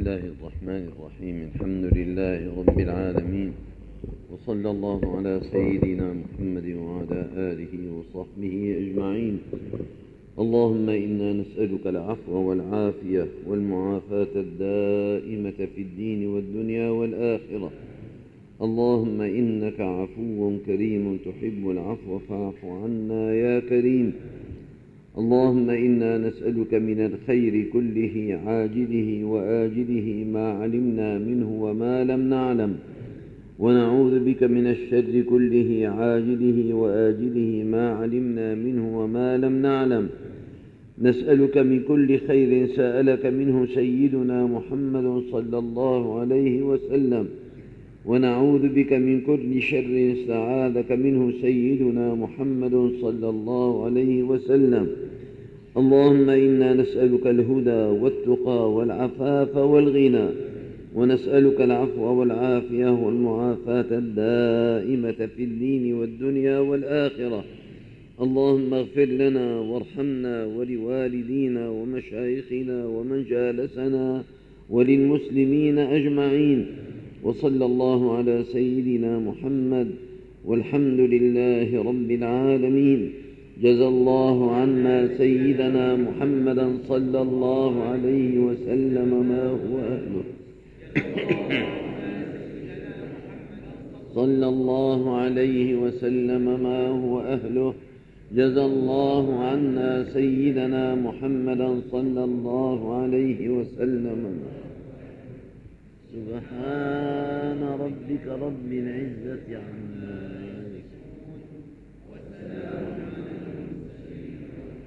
الله الرحمن الرحيم. الحمد لله رب العالمين، وصلى الله على سيدنا محمد وعلى آله وصحبه أجمعين. اللهم إنا نسألك العفو والعافية والمعافاة الدائمة في الدين والدنيا والآخرة. اللهم إنك عفو كريم تحب العفو فاعف عنا يا كريم. اللهم إنا نسألك من الخير كله عاجله وآجله ما علمنا منه وما لم نعلم، ونعوذ بك من الشر كله عاجله وآجله ما علمنا منه وما لم نعلم. نسألك من كل خير سألك منه سيدنا محمد صلى الله عليه وسلم، ونعوذ بك من كل شر استعاذك منه سيدنا محمد صلى الله عليه وسلم. اللهم إنا نسألك الهدى والتقى والعفاف والغنى، ونسألك العفو والعافية والمعافاة الدائمة في الدين والدنيا والآخرة. اللهم اغفر لنا وارحمنا ولوالدينا ومشايخنا ومن جالسنا وللمسلمين أجمعين. وصلى الله على سيدنا محمد، والحمد لله رب العالمين. جزى الله عنا سيدنا محمدا صلى الله عليه وسلم ما هو أهله. صلى الله عليه وسلم ما هو أهله. جزى الله عنا سيدنا محمدا صلى الله عليه وسلم. سبحان ربك رب العزة عما يصفون والسلام على المرسلين.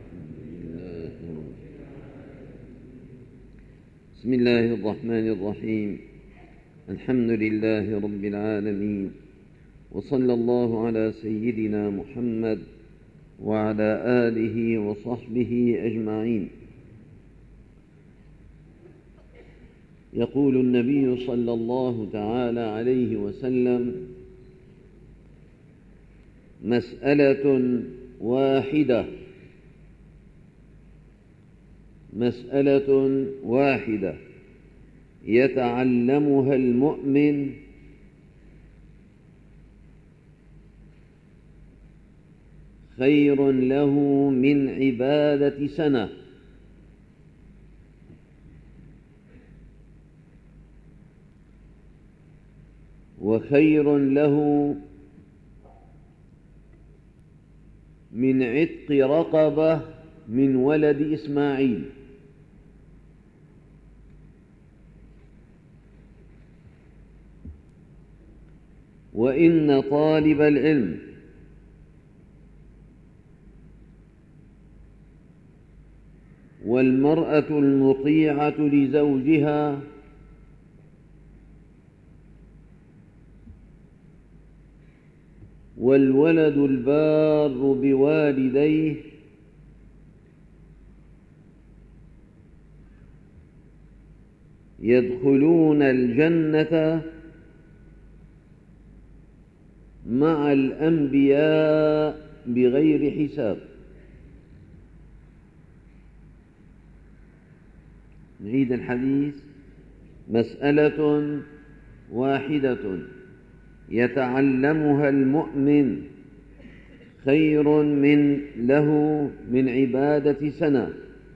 بسم الله الرحمن الرحيم. الحمد لله رب العالمين، وصلى الله على سيدنا محمد وعلى آله وصحبه أجمعين. يقول النبي صلى الله تعالى عليه وسلم: مسألة واحدة يتعلمها المؤمن خير له من عبادة سنة. وخير له من عتق رقبة من ولد إسماعيل. وإن طالب العلم والمرأة المطيعة لزوجها والولد البار بوالديه يدخلون الجنة مع الأنبياء بغير حساب. نعيد الحديث: مسألة واحدة يتعلمها المؤمن خير له من عبادة سنة،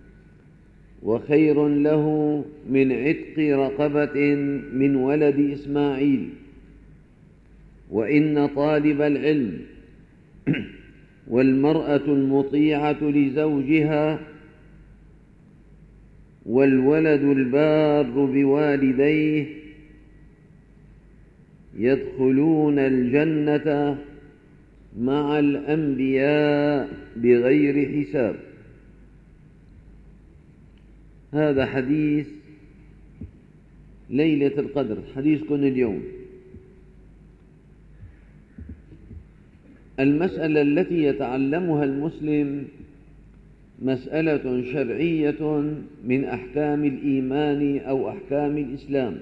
وخير له من عتق رقبة من ولد إسماعيل. وإن طالب العلم والمرأة المطيعة لزوجها والولد البار بوالديه يدخلون الجنة مع الأنبياء بغير حساب. هذا حديث ليلة القدر، حديثكم اليوم. المسألة التي يتعلمها المسلم مسألة شرعية من أحكام الإيمان أو أحكام الإسلام،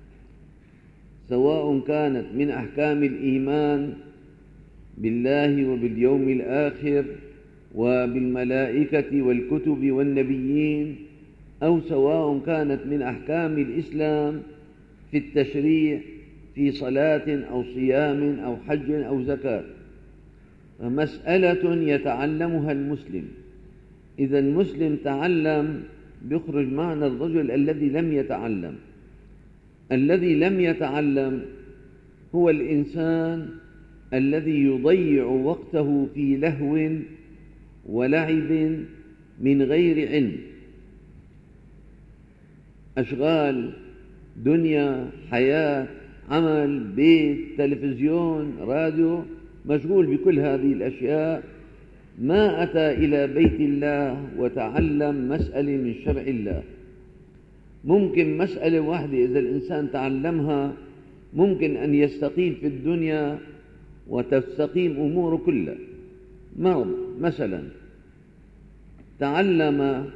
سواء كانت من أحكام الإيمان بالله وباليوم الآخر وبالملائكة والكتب والنبيين، أو سواء كانت من أحكام الإسلام في التشريع في صلاة أو صيام أو حج أو زكاة، فمسألة يتعلمها المسلم. إذا المسلم تعلم بيخرج معنى الرجل الذي لم يتعلم. الذي لم يتعلم هو الإنسان الذي يضيع وقته في لهو ولعب من غير علم، أشغال دنيا، حياة، عمل، بيت، تلفزيون، راديو، مشغول بكل هذه الأشياء، ما أتى إلى بيت الله وتعلم مسألة من شرع الله. ممكن مسألة واحدة إذا الإنسان تعلمها ممكن أن يستقيم في الدنيا وتستقيم أموره كلها. مثلا تعلم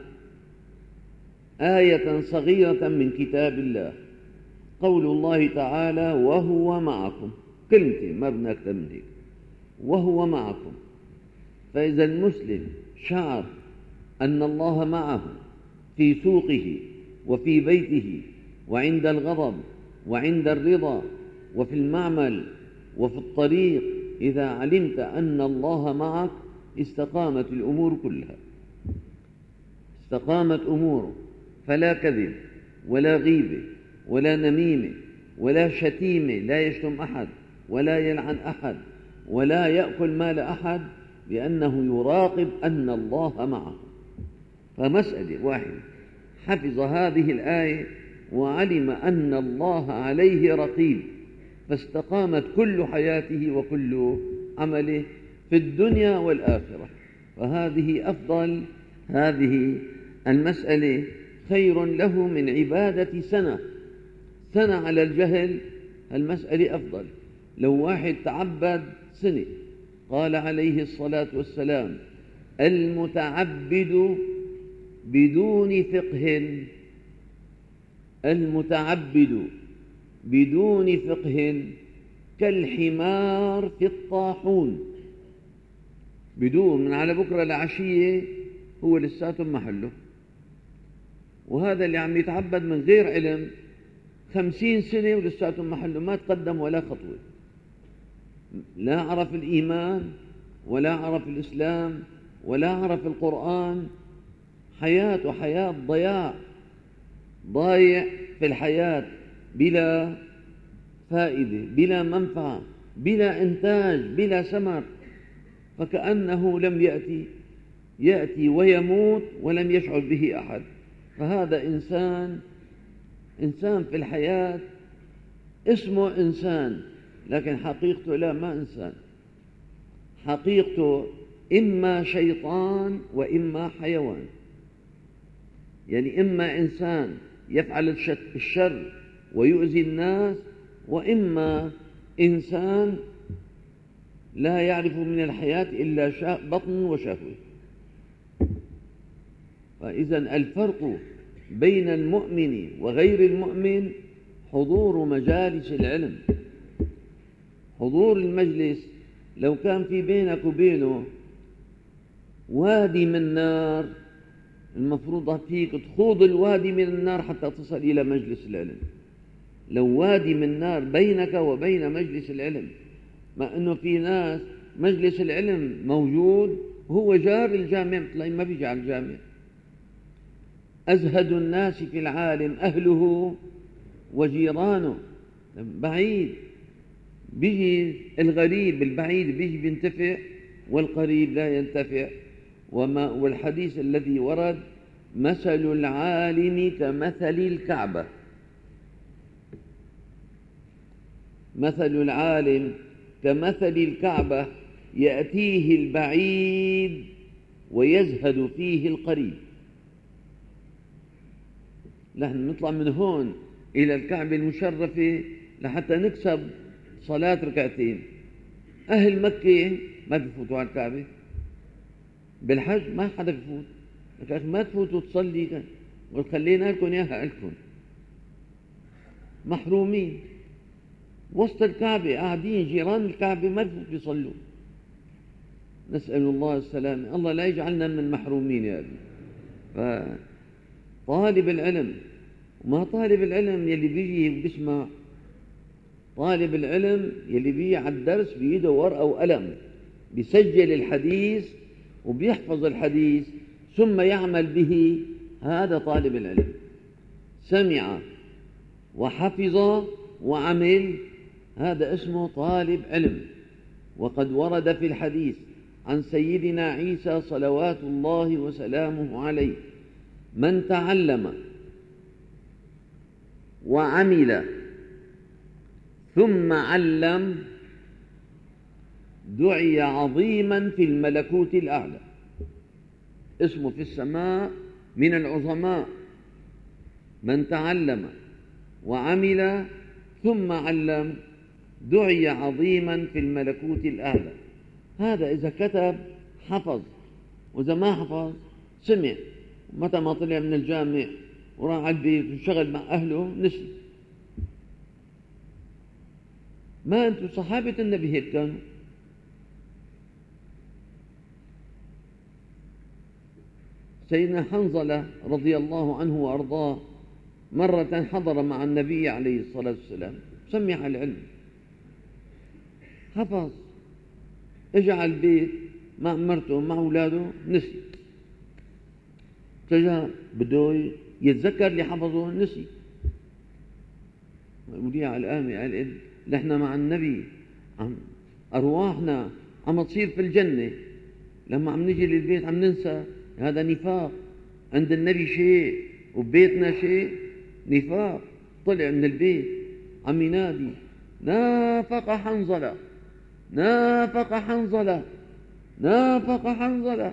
آية صغيرة من كتاب الله، قول الله تعالى وهو معكم، كلمتين ما بدنا أكثر من هيك، وهو معكم. فإذا المسلم شعر أن الله معه في سوقه وفي بيته وعند الغضب وعند الرضا وفي المعمل وفي الطريق، إذا علمت أن الله معك استقامت الأمور كلها، استقامت أموره، فلا كذب ولا غيبة ولا نميمة ولا شتيمة، لا يشتم أحد ولا يلعن أحد ولا يأكل مال أحد، لأنه يراقب أن الله معه. فمسألة واحدة حفظ هذه الآية وعلم أن الله عليه رقيب، فاستقامت كل حياته وكل عمله في الدنيا والآخرة. فهذه أفضل، هذه المسألة خير له من عبادة سنة على الجهل. المسألة أفضل. لو واحد تعبد سنة، قال عليه الصلاة والسلام المتعبد بدون فقه، المتعبد بدون فقه كالحمار في الطاحون، بدون من على بكرة لعشية هو لساته محله. وهذا اللي عم يتعبد من غير علم 50 سنة ولساته محله، ما تقدم ولا خطوة، لا عرف الإيمان ولا عرف الإسلام ولا عرف القرآن. حياته حياة ضايع في الحياة، بلا فائدة، بلا منفعة، بلا إنتاج، بلا ثمر، فكأنه لم يأتي ويموت ولم يشعر به أحد. فهذا إنسان في الحياة، اسمه إنسان لكن حقيقته لا، ما إنسان، حقيقته إما شيطان وإما حيوان. يعني إما إنسان يفعل الشر ويؤذي الناس، وإما إنسان لا يعرف من الحياة إلا بطن وشهوة. فإذا الفرق بين المؤمن وغير المؤمن حضور مجالس العلم. حضور المجلس، لو كان في بينك وبينه وادي من نار، المفروض فيك تخوض الوادي من النار حتى تصل إلى مجلس العلم. لو وادي من نار بينك وبين مجلس العلم، مع أنه في ناس مجلس العلم موجود وهو جار الجامع، ما بيجي على الجامع. أزهد الناس في العالم أهله وجيرانه، بعيد بيجي الغريب البعيد بيجي بينتفع والقريب لا ينتفع. والحديث الذي ورد مثل العالم كمثل الكعبة، مثل العالم كمثل الكعبة يأتيه البعيد ويزهد فيه القريب. نحن نطلع من هون إلى الكعبة المشرفة لحتى نكسب صلاة ركعتين. أهل مكة ما بيفوتوا على الكعبة، بالحج ما حدا بيفوت، لكن ما تفوتوا تصلي، وخلينا لكم إياها لكم، محرومين وسط الكعبة، قاعدين جيران الكعبة ما بيصلوا. نسأل الله السلامة، الله لا يجعلنا من المحرومين يا أبي. طالب العلم، وما طالب العلم يلي بيجي وبيسمع، طالب العلم يلي بيجي على الدرس بيده ورقة وقلم بيسجل الحديث وبيحفظ الحديث ثم يعمل به، هذا طالب العلم. سمع وحفظ وعمل، هذا اسمه طالب علم. وقد ورد في الحديث عن سيدنا عيسى صلوات الله وسلامه عليه: من تعلم وعمل ثم علم دعي عظيما في الملكوت الأعلى. اسمه في السماء من العظماء. من تعلم وعمل ثم علم دعي عظيما في الملكوت الأعلى. هذا إذا كتب حفظ، وإذا ما حفظ سمع، متى ما طلع من الجامع وراح على البيت وشغل مع أهله نسي. ما أنتم صحابة النبي هيك كانوا. سيدنا حنظلة رضي الله عنه وأرضاه مرة حضر مع النبي عليه الصلاة والسلام، سمع العلم، حفظ، اجى على البيت مع مرته مع أولاده نسي. فجاء بده يتذكر اللي حفظه نسي. ودي على الآن قال نحن مع النبي أرواحنا عم تصير في الجنة، لما عم نجي للبيت عم ننسى. هذا نفاق. عند النبي شيء وببيتنا شيء، نفاق. طلع من البيت عم ينادي: نافق حنظلة، نافق حنظلة، نافق حنظلة.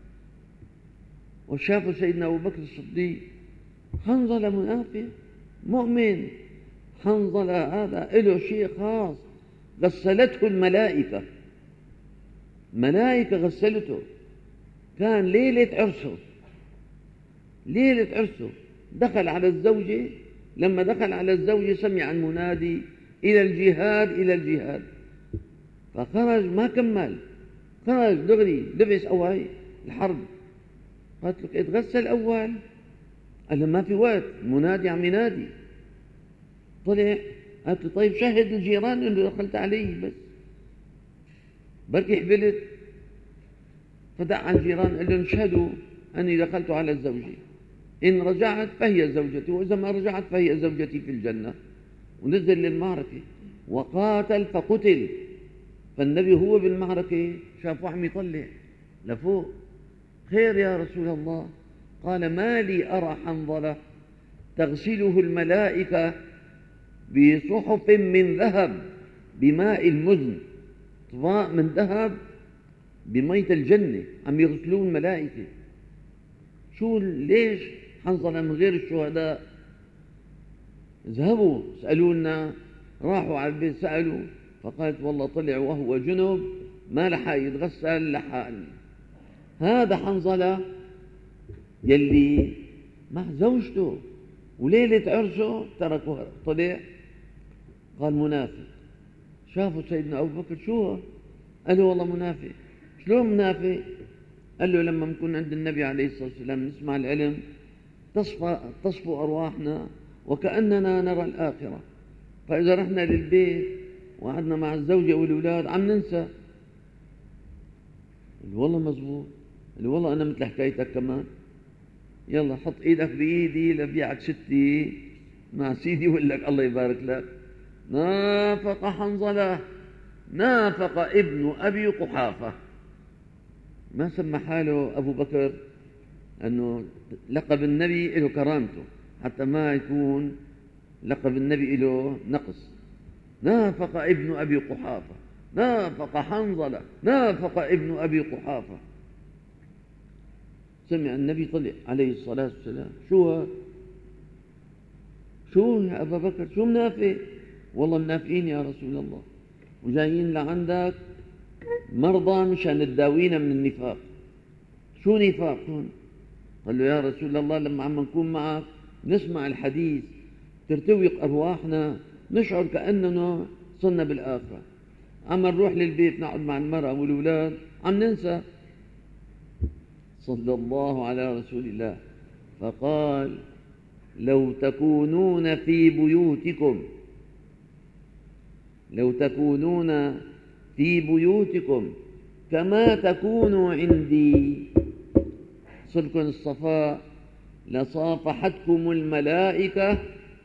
وشافوا سيدنا أبو بكر الصديق: حنظلة منافق؟ مؤمن. حنظلة هذا له شيء خاص، غسلته الملائكة، ملائكة غسلته. كان ليلة عرسه، ليلة عرسه دخل على الزوجة. لما دخل على الزوجة سمع المنادي: إلى الجهاد، إلى الجهاد. فخرج ما كمل، خرج دغري لبس أول الحرب. قالت لك اتغسل أول. قال له ما في وقت، المنادي عم ينادي. طلع قالت له طيب شهد الجيران انه دخلت عليه، بس بركي حبلت. فدع على الجيران قال لهم اشهدوا أني دخلت على الزوجة، إن رجعت فهي زوجتي، وإذا ما رجعت فهي زوجتي في الجنة. ونزل للمعركة وقاتل فقتل. فالنبي هو بالمعركة شافه عم يطلع لفوق: خير يا رسول الله؟ قال: ما لي أرى حنظلة تغسله الملائكة بصحف من ذهب بماء المزن، طباق من ذهب بمية الجنة عم يغسلون الملائكة. شو ليش حنظلة من غير الشهداء؟ ذهبوا سألوا لنا، راحوا على البيت سألوا، فقالت والله طلع وهو جنب ما لحق يتغسل لحقني. هذا حنظلة يلي مع زوجته وليلة عرسه تركه طلع. قال منافق. شافوا سيدنا أبو بكر شو؟ قال له والله منافق. شلون منافق؟ قال له لما نكون عند النبي عليه الصلاة والسلام نسمع العلم تصفو أرواحنا وكأننا نرى الآخرة، فإذا رحنا للبيت وقعدنا مع الزوجة والأولاد عم ننسى. والله مزبوط. والله أنا مثل حكايتك كمان. يلا حط إيدك بإيدي لبيعك ستي مع سيدي وقل لك الله يبارك لك. نافق حنظلة، نافق ابن أبي قحافة. ما سمى حاله أبو بكر أنه لقب النبي له كرامته، حتى ما يكون لقب النبي له نقص. نافق ابن أبي قحافة، نافق حنظلة، نافق ابن أبي قحافة. سمع النبي طلع عليه الصلاة والسلام: شو يا أبا بكر؟ شو منافق؟ والله منافقين يا رسول الله، وجايين لعندك مرضى مشان تداوينا من النفاق. شو نفاق هون؟ قال له يا رسول الله لما عم نكون معك نسمع الحديث ترتوي أرواحنا، نشعر كأننا صرنا بالآخرة. عم نروح للبيت نقعد مع المرأة والأولاد عم ننسى. صلى الله على رسول الله. فقال لو تكونون في بيوتكم، لو تكونون في بيوتكم كما تكونوا عندي صلكم الصفاء لصافحتكم الملائكة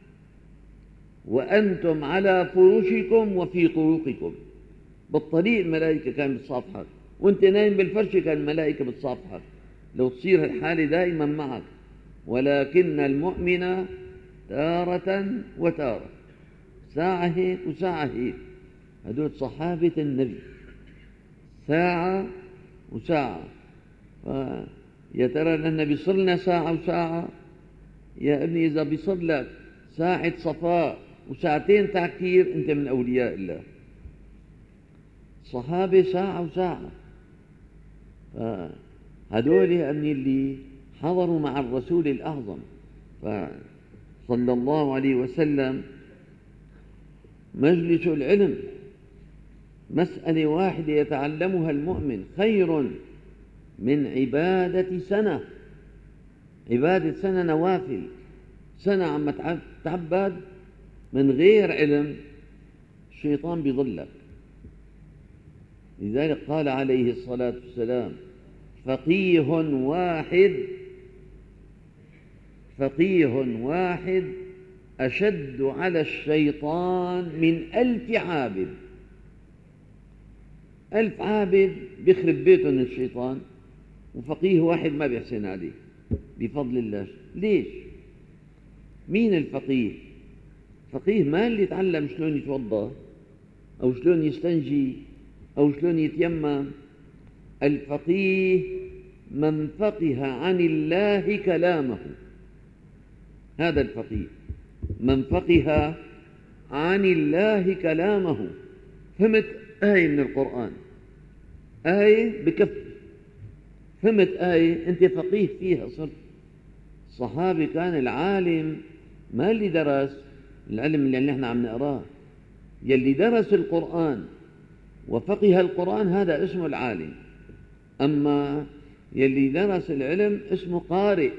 وأنتم على فرشكم وفي طرقكم. بالطريق الملائكة كانت بتصافحك، وانت نايم بالفرش كان الملائكة بتصافحك. لو تصير الحالة دائما معك. ولكن المؤمن تارة وتارة، ساعة هيك وساعة هيك. هدول صحابة النبي، ساعة وساعة. يا ترى لأنه بيصير لنا ساعة وساعة؟ يا ابني إذا بيصير لك ساعة صفاء وساعتين تعكير أنت من أولياء الله. صحابة ساعة وساعة. هدول يا ابني اللي حضروا مع الرسول الأعظم صلى الله عليه وسلم. مجلس العلم مسألة واحدة يتعلمها المؤمن خير من عبادة سنة. عبادة سنة نوافل، سنة عم تعبد من غير علم، الشيطان بيضلك. لذلك قال عليه الصلاة والسلام فقيه واحد أشد على الشيطان من 1000 عابد. 1000 عابد بيخرب بيتهم الشيطان، وفقيه واحد ما بيحسن عليه بفضل الله. ليش؟ مين الفقيه؟ فقيه ما اللي يتعلم شلون يتوضأ أو شلون يستنجي أو شلون يتيمم. الفقيه من فقه عن الله كلامه، هذا الفقيه. من فقه عن الله كلامه. فهمت آية من القرآن، آية بكفي، فهمت آية أنت فقيه فيها صرت. الصحابي كان العالم ما اللي درس العلم اللي نحن عم نقراه، يلي درس القرآن وفقه القرآن هذا اسمه العالم. أما يلي درس العلم اسمه قارئ.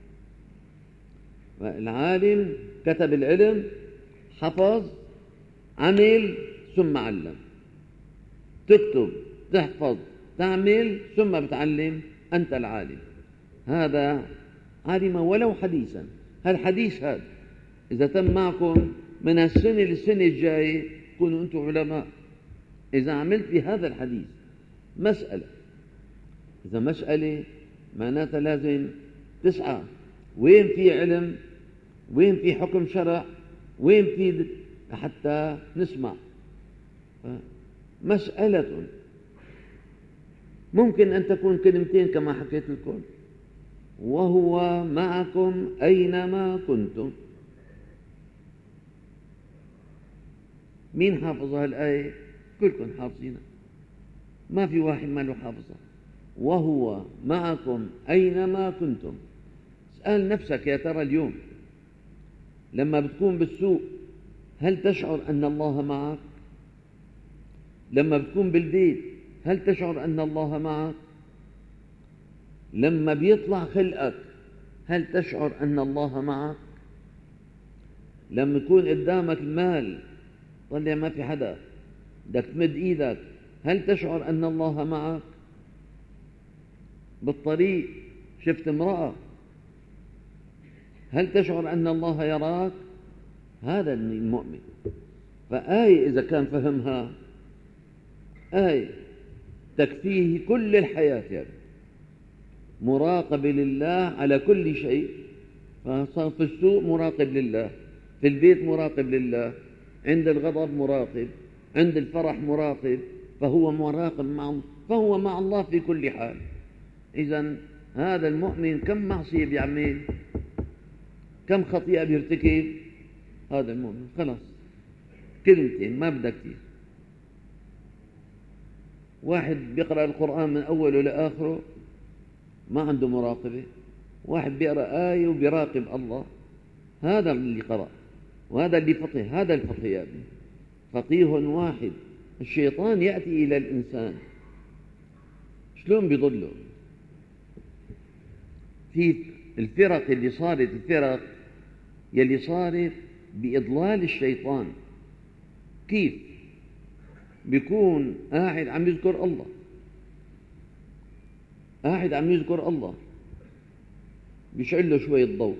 العالم كتب العلم، حفظ، عمل، ثم علم. تكتب، تحفظ، تعمل، ثم بتعلم، أنت العالم. هذا عالم ولو حديثا. هالحديث هذا إذا تم معكم من السنة للسنة الجاية كونوا أنتم علماء. إذا عملت بهذا الحديث مسألة، إذا مسألة معناتها لازم تسعى. وين في علم، وين في حكم شرع، وين في حتى نسمع. مسألة ممكن أن تكون كلمتين كما حكيت لكم: وهو معكم أينما كنتم. مين حافظ هالآية؟ كلكم حافظينها، ما في واحد ما له حافظها. وهو معكم أينما كنتم. اسأل نفسك يا ترى اليوم لما بتكون بالسوق هل تشعر أن الله معك؟ لما بتكون بالبيت هل تشعر أن الله معك؟ لما بيطلع خلقك هل تشعر أن الله معك؟ لما يكون قدامك المال طلع ما في حدا بدك تمد إيدك هل تشعر أن الله معك؟ بالطريق شفت امرأة هل تشعر أن الله يراك؟ هذا المؤمن. فآية إذا كان فهمها آية تكفيه كل الحياة يعني. مراقب لله على كل شيء. فصار في السوق مراقب لله، في البيت مراقب لله، عند الغضب مراقب، عند الفرح مراقب. فهو مراقب فهو مع الله في كل حال. إذن هذا المؤمن كم معصية بيعمل، كم خطيئة بيرتكب. هذا المؤمن خلاص كلمتين ما بدك كتير. واحد بيقرأ القرآن من أوله لآخره ما عنده مراقبة. واحد بيقرأ آية وبيراقب الله. هذا اللي قرأ وهذا اللي فقه. هذا الفقه يا ابني. فقيه واحد. الشيطان يأتي إلى الإنسان شلون بيضله؟ في الفرق يلي صارت بإضلال الشيطان. كيف؟ بيكون قاعد عم يذكر الله، بيشعل له شوية ضوء،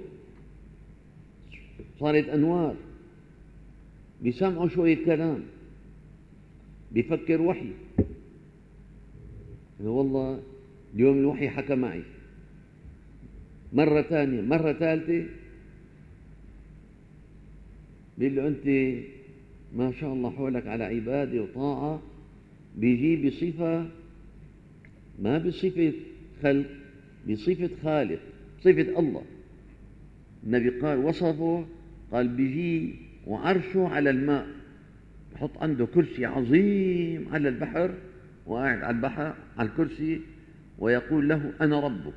صارت أنوار، بيسمعوا شوية كلام، بيفكر وحي. والله اليوم الوحي حكى معي، مرة ثانية، مرة ثالثة، بيقول له أنت ما شاء الله حولك على عبادة وطاعة. بيجي بصفة، ما بصفة خلق، بصفة خالق، صفة الله. النبي قال وصفه، قال بيجي وعرشه على الماء، بحط عنده كرسي عظيم على البحر، وقاعد على البحر على الكرسي، ويقول له أنا ربك،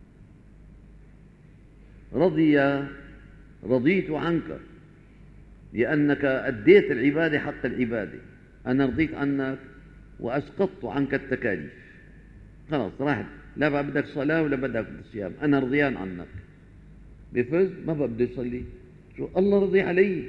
رضيت عنك لأنك أديت العبادة حق العبادة، أنا رضيت عنك وأسقطت عنك التكاليف. خلاص راحت، لا بقى بدك صلاة ولا بدك صيام، أنا رضيان عنك. بفز ما بقى بده يصلي، شو الله رضي علي.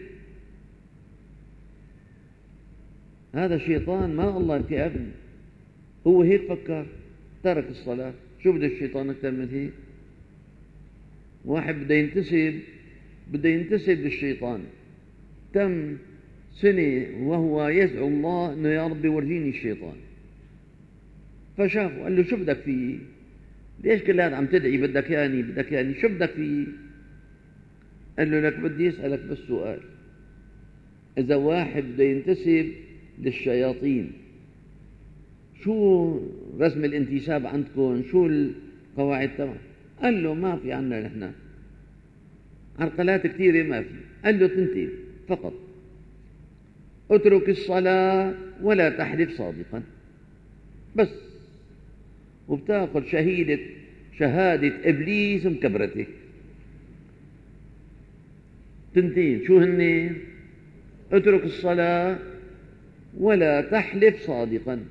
هذا شيطان، ما الله ارتئبني. هو هيك فكر، ترك الصلاة. شو بده الشيطان أكثر من هيك؟ واحد بده ينتسب للشيطان، تم سنة وهو يدعو الله إنه يا ربي ورجيني الشيطان. فشافه قال له شو بدك فيه؟ ليش كل هذا عم تدعي بدك ياني شو بدك فيه؟ قال له لك بدي أسألك بس سؤال، إذا واحد بده ينتسب للشياطين، شو رسم الانتساب عندكم؟ شو القواعد تبعها؟ قال له ما في عنا نحن عرقلات كثيرة، ما في. قال له تنتين فقط، اترك الصلاة ولا تحلف صادقا بس، وبتاخذ شهادة إبليس مكبرته. تنتين شو هن؟ اترك الصلاة ولا تحلف صادقا،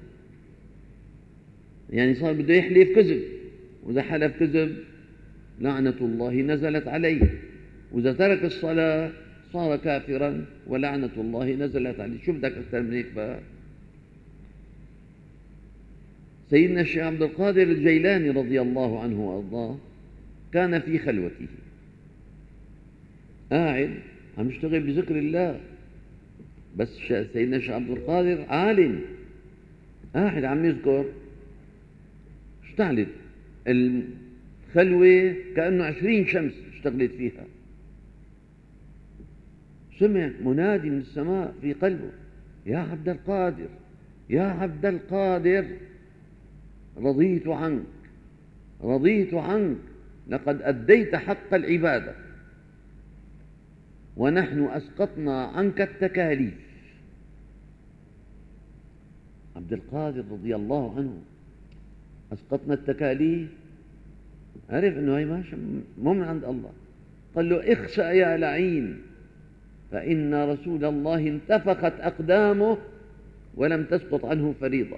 يعني صار بده يحلف كذب، وإذا حلف كذب لعنة الله نزلت عليه، وإذا ترك الصلاة صار كافرا ولعنة الله نزلت عليه. شو بدك أكثر من هيك بقى؟ سيدنا الشيخ عبد القادر الجيلاني رضي الله عنه وأرضاه كان في خلوته قاعد عم يشتغل بذكر الله، بس سيدنا الشيخ عبد القادر عالم، قاعد عم يذكر، اشتعلت الخلوة كأنه 20 شمس اشتغلت فيها. سمع منادي من السماء في قلبه، يا عبد القادر، يا عبد القادر، رضيت عنك، لقد أديت حق العبادة ونحن أسقطنا عنك التكاليف. عبد القادر رضي الله عنه أسقطنا التكاليف، عرف أنه هي مو من عند الله. قال له اخسأ يا لعين، فإن رسول الله انتفخت أقدامه ولم تسقط عنه فريضة.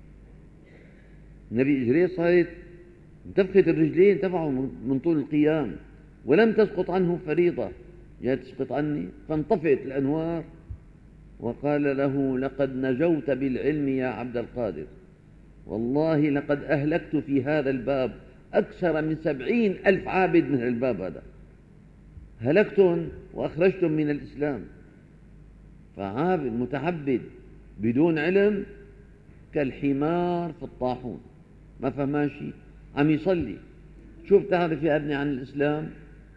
النبي إجريه صارت انتفخت الرجلين تبعه من طول القيام ولم تسقط عنه فريضة، جاء تسقط عني، فانطفئت الأنوار. وقال له لقد نجوت بالعلم يا عبد القادر، والله لقد أهلكت في هذا الباب أكثر من 70,000 عابد من الباب هذا، هلكتم وأخرجتم من الإسلام. فعابد متعبد بدون علم كالحمار في الطاحون، ما فهمان شيء، عم يصلي. شو بتعرف يا ابني عن الإسلام؟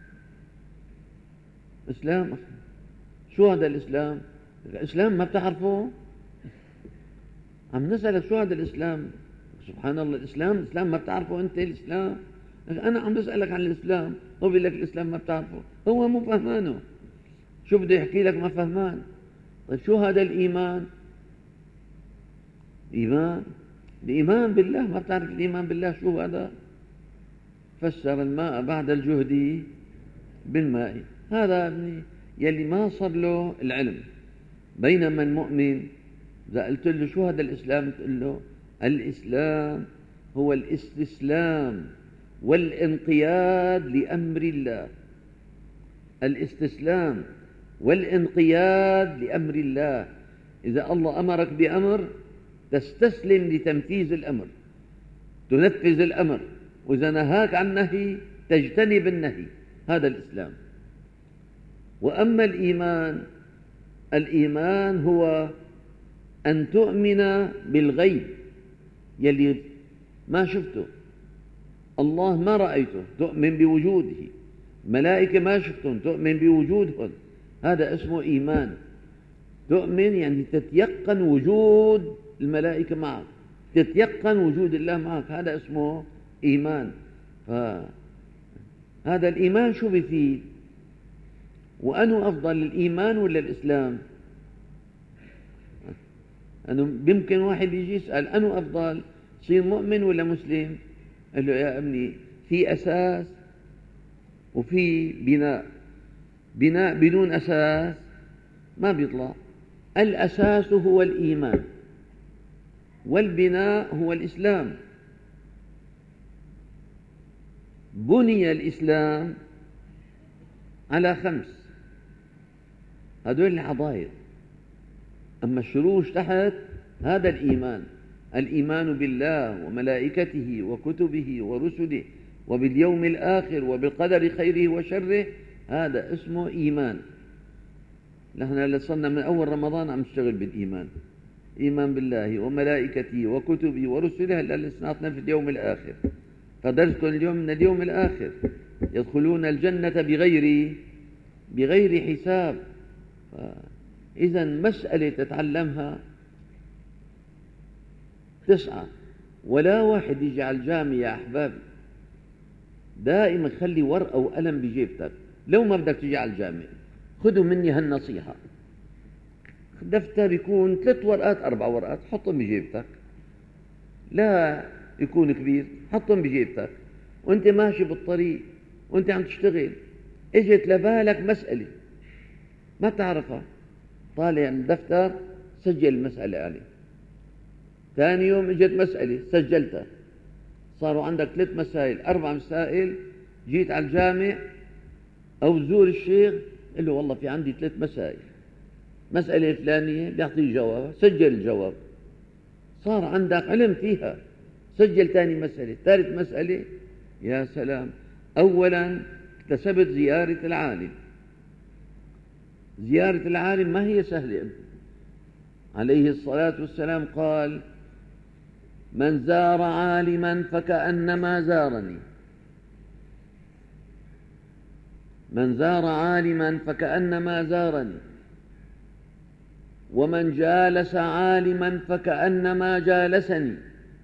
إسلام شو هذا الإسلام؟ الإسلام ما بتعرفه؟ عم نسألك شو هذا الإسلام؟ سبحان الله، الإسلام ما بتعرفه أنت؟ الإسلام أنا عم بسألك عن الإسلام، هو بيقول لك الإسلام ما بتعرفه، هو مو فهمانه. شو بده يحكي لك ما فهمان؟ طيب شو هذا الإيمان؟ الإيمان بالله ما بتعرف الإيمان بالله شو هذا؟ فسر الماء بعد الجهد بالماء. هذا ابني يلي ما صار له العلم. بينما المؤمن إذا قلت له شو هذا الإسلام، تقول له الإسلام هو الاستسلام والانقياد لأمر الله، الاستسلام والانقياد لأمر الله. إذا الله أمرك بأمر تستسلم لتنفيذ الأمر، تنفذ الأمر، وإذا نهاك عن نهي تجتنب النهي. هذا الإسلام. وأما الإيمان هو أن تؤمن بالغيب يلي ما شفته، الله ما رأيته تؤمن بوجوده، ملائكة ما شفتهم تؤمن بوجودهم، هذا اسمه إيمان. تؤمن يعني تتيقن وجود الملائكة معك، تتيقن وجود الله معك، هذا اسمه إيمان. فهذا الإيمان شو بفيد؟ وأنه أفضل، الإيمان ولا الإسلام؟ أنه يمكن واحد يجي يسأل أنه أفضل، صير مؤمن ولا مسلم؟ قال له يا ابني في أساس وفي بناء. بناء بدون أساس ما بيطلع. الأساس هو الإيمان والبناء هو الإسلام. بني الإسلام على 5، هذول العضائر. أما الشروش تحت هذا الإيمان، الإيمان بالله وملائكته وكتبه ورسله وباليوم الآخر وبالقدر خيره وشره، هذا اسمه إيمان. نحن اللي صرنا من أول رمضان عم نشتغل بالإيمان، إيمان بالله وملائكته وكتبه ورسله، هلا لسناتنا في اليوم الآخر. فدرسكم اليوم من اليوم الآخر، يدخلون الجنة بغير حساب. إذا مسألة تتعلمها 9. ولا واحد يجي على الجامعة يا أحبابي دائما خلي ورقة وقلم بجيبتك. لو ما بدك تجي على الجامعة خذوا مني هالنصيحة، دفتر يكون 3 ورقات 4 ورقات حطهم بجيبتك، لا يكون كبير، حطهم بجيبتك وانت ماشي بالطريق وانت عم تشتغل، اجت لبالك مسألة ما تعرفها، طالع من الدفتر سجل المسألة عليه. ثاني يوم اجت مسألة سجلتها، صاروا عندك 3 مسائل 4 مسائل. جيت على الجامع أو زور الشيخ قل له والله في عندي 3 مسائل، مسألة فلانية بيعطيه جواب، سجل الجواب، صار عندك علم فيها. سجل ثاني مسألة، ثالث مسألة، يا سلام. أولا اكتسبت زيارة العالم. زيارة العالم ما هي سهلة. عليه الصلاة والسلام قال من زار عالما فكأنما زارني، من زار عالما فكأنما زارني، ومن جالس عالما فكأنما جالسني،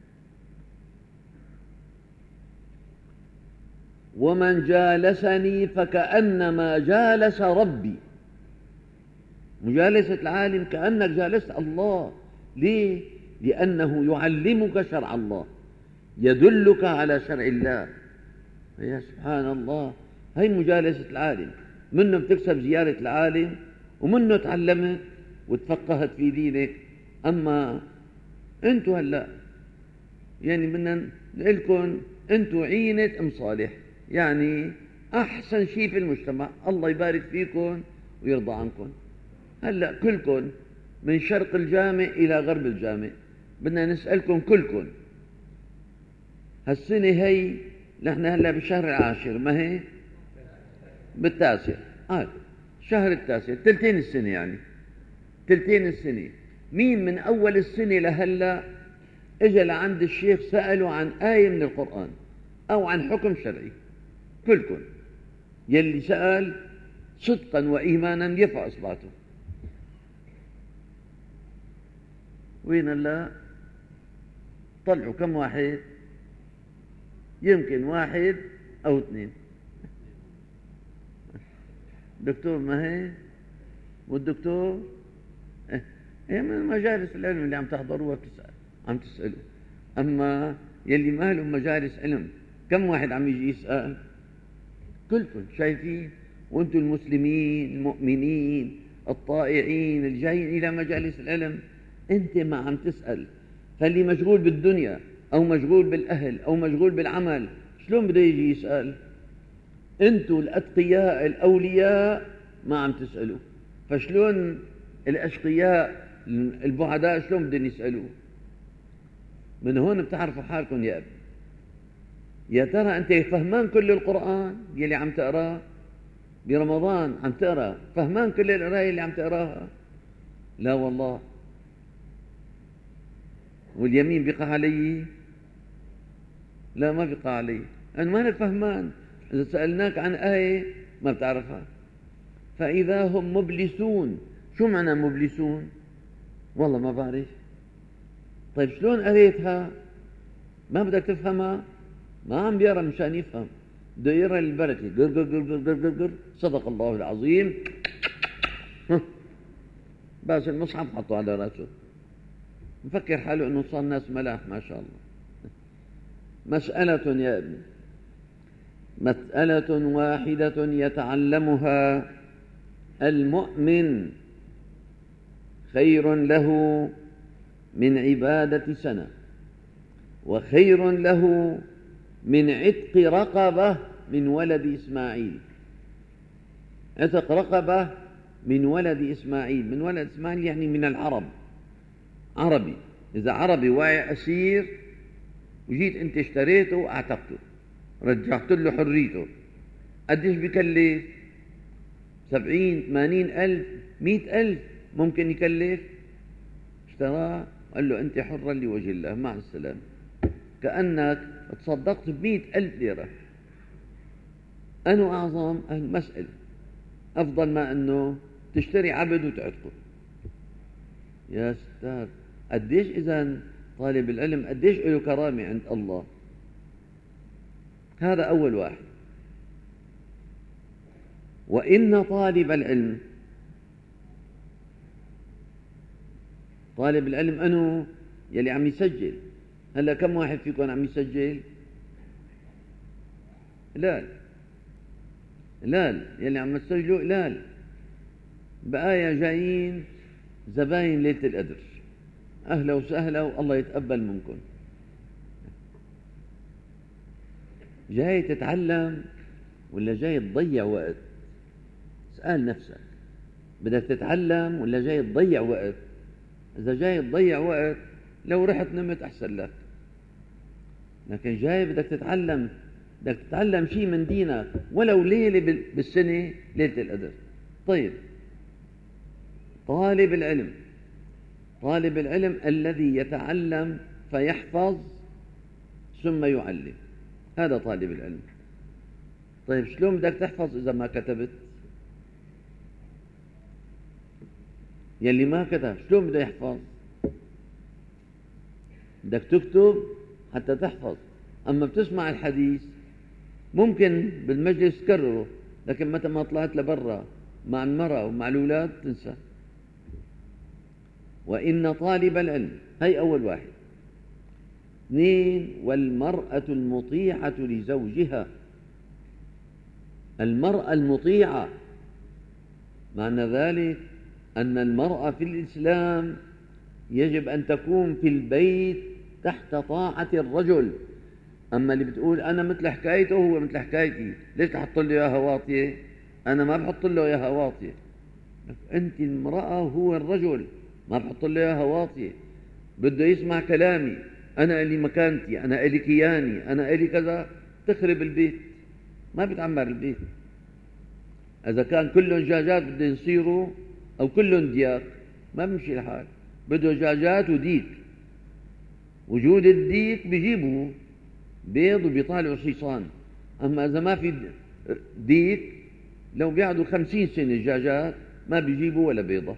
ومن جالسني فكأنما جالس ربي. مجالسة العالم كأنك جالست الله. ليه؟ لأنه يعلمك شرع الله، يدلك على شرع الله. يا سبحان الله، هي مجالسة العالم، منه بتكسب زيارة العالم ومنه تعلمت وتفقهت في دينك. أما أنتوا هلأ يعني بدنا نقول لكم أنتوا عينة أم صالح، يعني أحسن شيء في المجتمع، الله يبارك فيكم ويرضى عنكم. هلأ كلكم من شرق الجامع إلى غرب الجامع بدنا نسألكم كلكم، هالسنة هي نحن هلأ بالشهر 10 ما هي بال9 شهر 9 تلتين السنة، يعني تلتين السنة. مين من أول السنة لهلأ إجا لعند الشيخ سأله عن آية من القرآن أو عن حكم شرعي؟ كلكم يلي سأل صدقا وإيمانا يرفع إصبعته. وين هلا؟ طلعوا كم واحد؟ يمكن 1 أو 2. دكتور ما هي؟ والدكتور هي من مجالس العلم اللي عم تحضروها عم تسألوا. أما يلي ما لهم مجالس علم كم واحد عم يجي يسأل؟ كلكم شايفين، وانتم المسلمين المؤمنين الطائعين الجايين إلى مجالس العلم انت ما عم تسأل. فاللي مشغول بالدنيا أو مشغول بالأهل أو مشغول بالعمل شلون بده يجي يسأل؟ أنتوا الأتقياء الأولياء ما عم تسألوا، فشلون الأشقياء البعداء شلون بدهم يسألوا؟ من هون بتعرفوا حالكم يا أبي. يا ترى أنت فهمان كل القرآن يلي عم تقراه برمضان؟ عم تقرأ فهمان كل القراية اللي عم تقراها؟ لا والله. واليمين بقى علي؟ لا ما بقى علي، أنا ما فهمان. إذا سألناك عن آية ما بتعرفها. فإذا هم مبلسون. شو معنى مبلسون؟ والله ما بعرف. طيب شلون قريتها؟ ما بدك تفهمها؟ ما عم بيقرا مشان يفهم، بده يقرا البركة. قر قر قر قر قر قر. صدق الله العظيم. بس المصحف حطه على راسه، مفكر حاله انه صار ناس ملاح ما شاء الله. مسألة يا ابني، مسألة واحدة يتعلمها المؤمن خير له من عبادة سنة، وخير له من عتق رقبة من ولد إسماعيل. عتق رقبة من ولد إسماعيل. من ولد إسماعيل يعني من العرب، عربي. إذا عربي واعي أسير وجيت أنت اشتريته وأعتقته، رجعت له حريته، قديش بكلف؟ 70 80 ألف 100 ألف ممكن يكلف. اشتراه قال له أنت حرا لوجه الله مع السلامة، كأنك تصدقت ب100 ألف ليرة. أنه أعظم المسألة، أفضل ما أنه تشتري عبد وتعتقه. يا ستار، قديش إذن طالب العلم قديش له كرامة عند الله. هذا أول واحد. وإن طالب العلم، طالب العلم أنه يلي عم يسجل. هلا كم واحد فيكم عم يسجل؟ قلال قلال، يلي عم تسجلوا قلال. بقايا جايين زباين ليلة القدر، أهلا وسهلا والله يتقبل منكم. جاي تتعلم ولا جاي تضيع وقت؟ اسأل نفسك، بدك تتعلم ولا جاي تضيع وقت؟ إذا جاي تضيع وقت لو رحت نمت أحسن لك، لكن جاي بدك تتعلم، بدك تتعلم شيء من دينك ولو ليلة بالسنة، ليلة القدر. طيب، طالب العلم، طالب العلم الذي يتعلم فيحفظ ثم يعلم، هذا طالب العلم. طيب شلون بدك تحفظ إذا ما كتبت؟ يلي ما كتب شلون بده يحفظ؟ بدك تكتب حتى تحفظ. أما بتسمع الحديث ممكن بالمجلس تكرره، لكن متى ما طلعت لبرا مع المرأة ومع الأولاد تنسى. وإن طالب العلم، هي أول واحد. 2، والمرأة المطيعة لزوجها. المرأة المطيعة معنى ذلك أن المرأة في الإسلام يجب أن تكون في البيت تحت طاعة الرجل. أما اللي بتقول أنا مثل حكايته هو مثل حكايتي، ليش تحط له إياها واطية؟ أنا ما بحط له إياها واطية. أنت المرأة وهو الرجل، ما بحط له إياها واطية. بده يسمع كلامي، أنا إلي مكانتي، أنا إلي كياني، أنا إلي كذا. تخرب البيت، ما بتعمر البيت. إذا كان كلهم دجاجات بده يصيروا أو كلهم دياك ما بمشي الحال. بده دجاجات وديك. وجود الديك بيجيبوا بيض وبيطالعوا صيصان. أما إذا ما في ديك لو بيقعدوا 50 سنة دجاجات ما بيجيبوا ولا بيضة.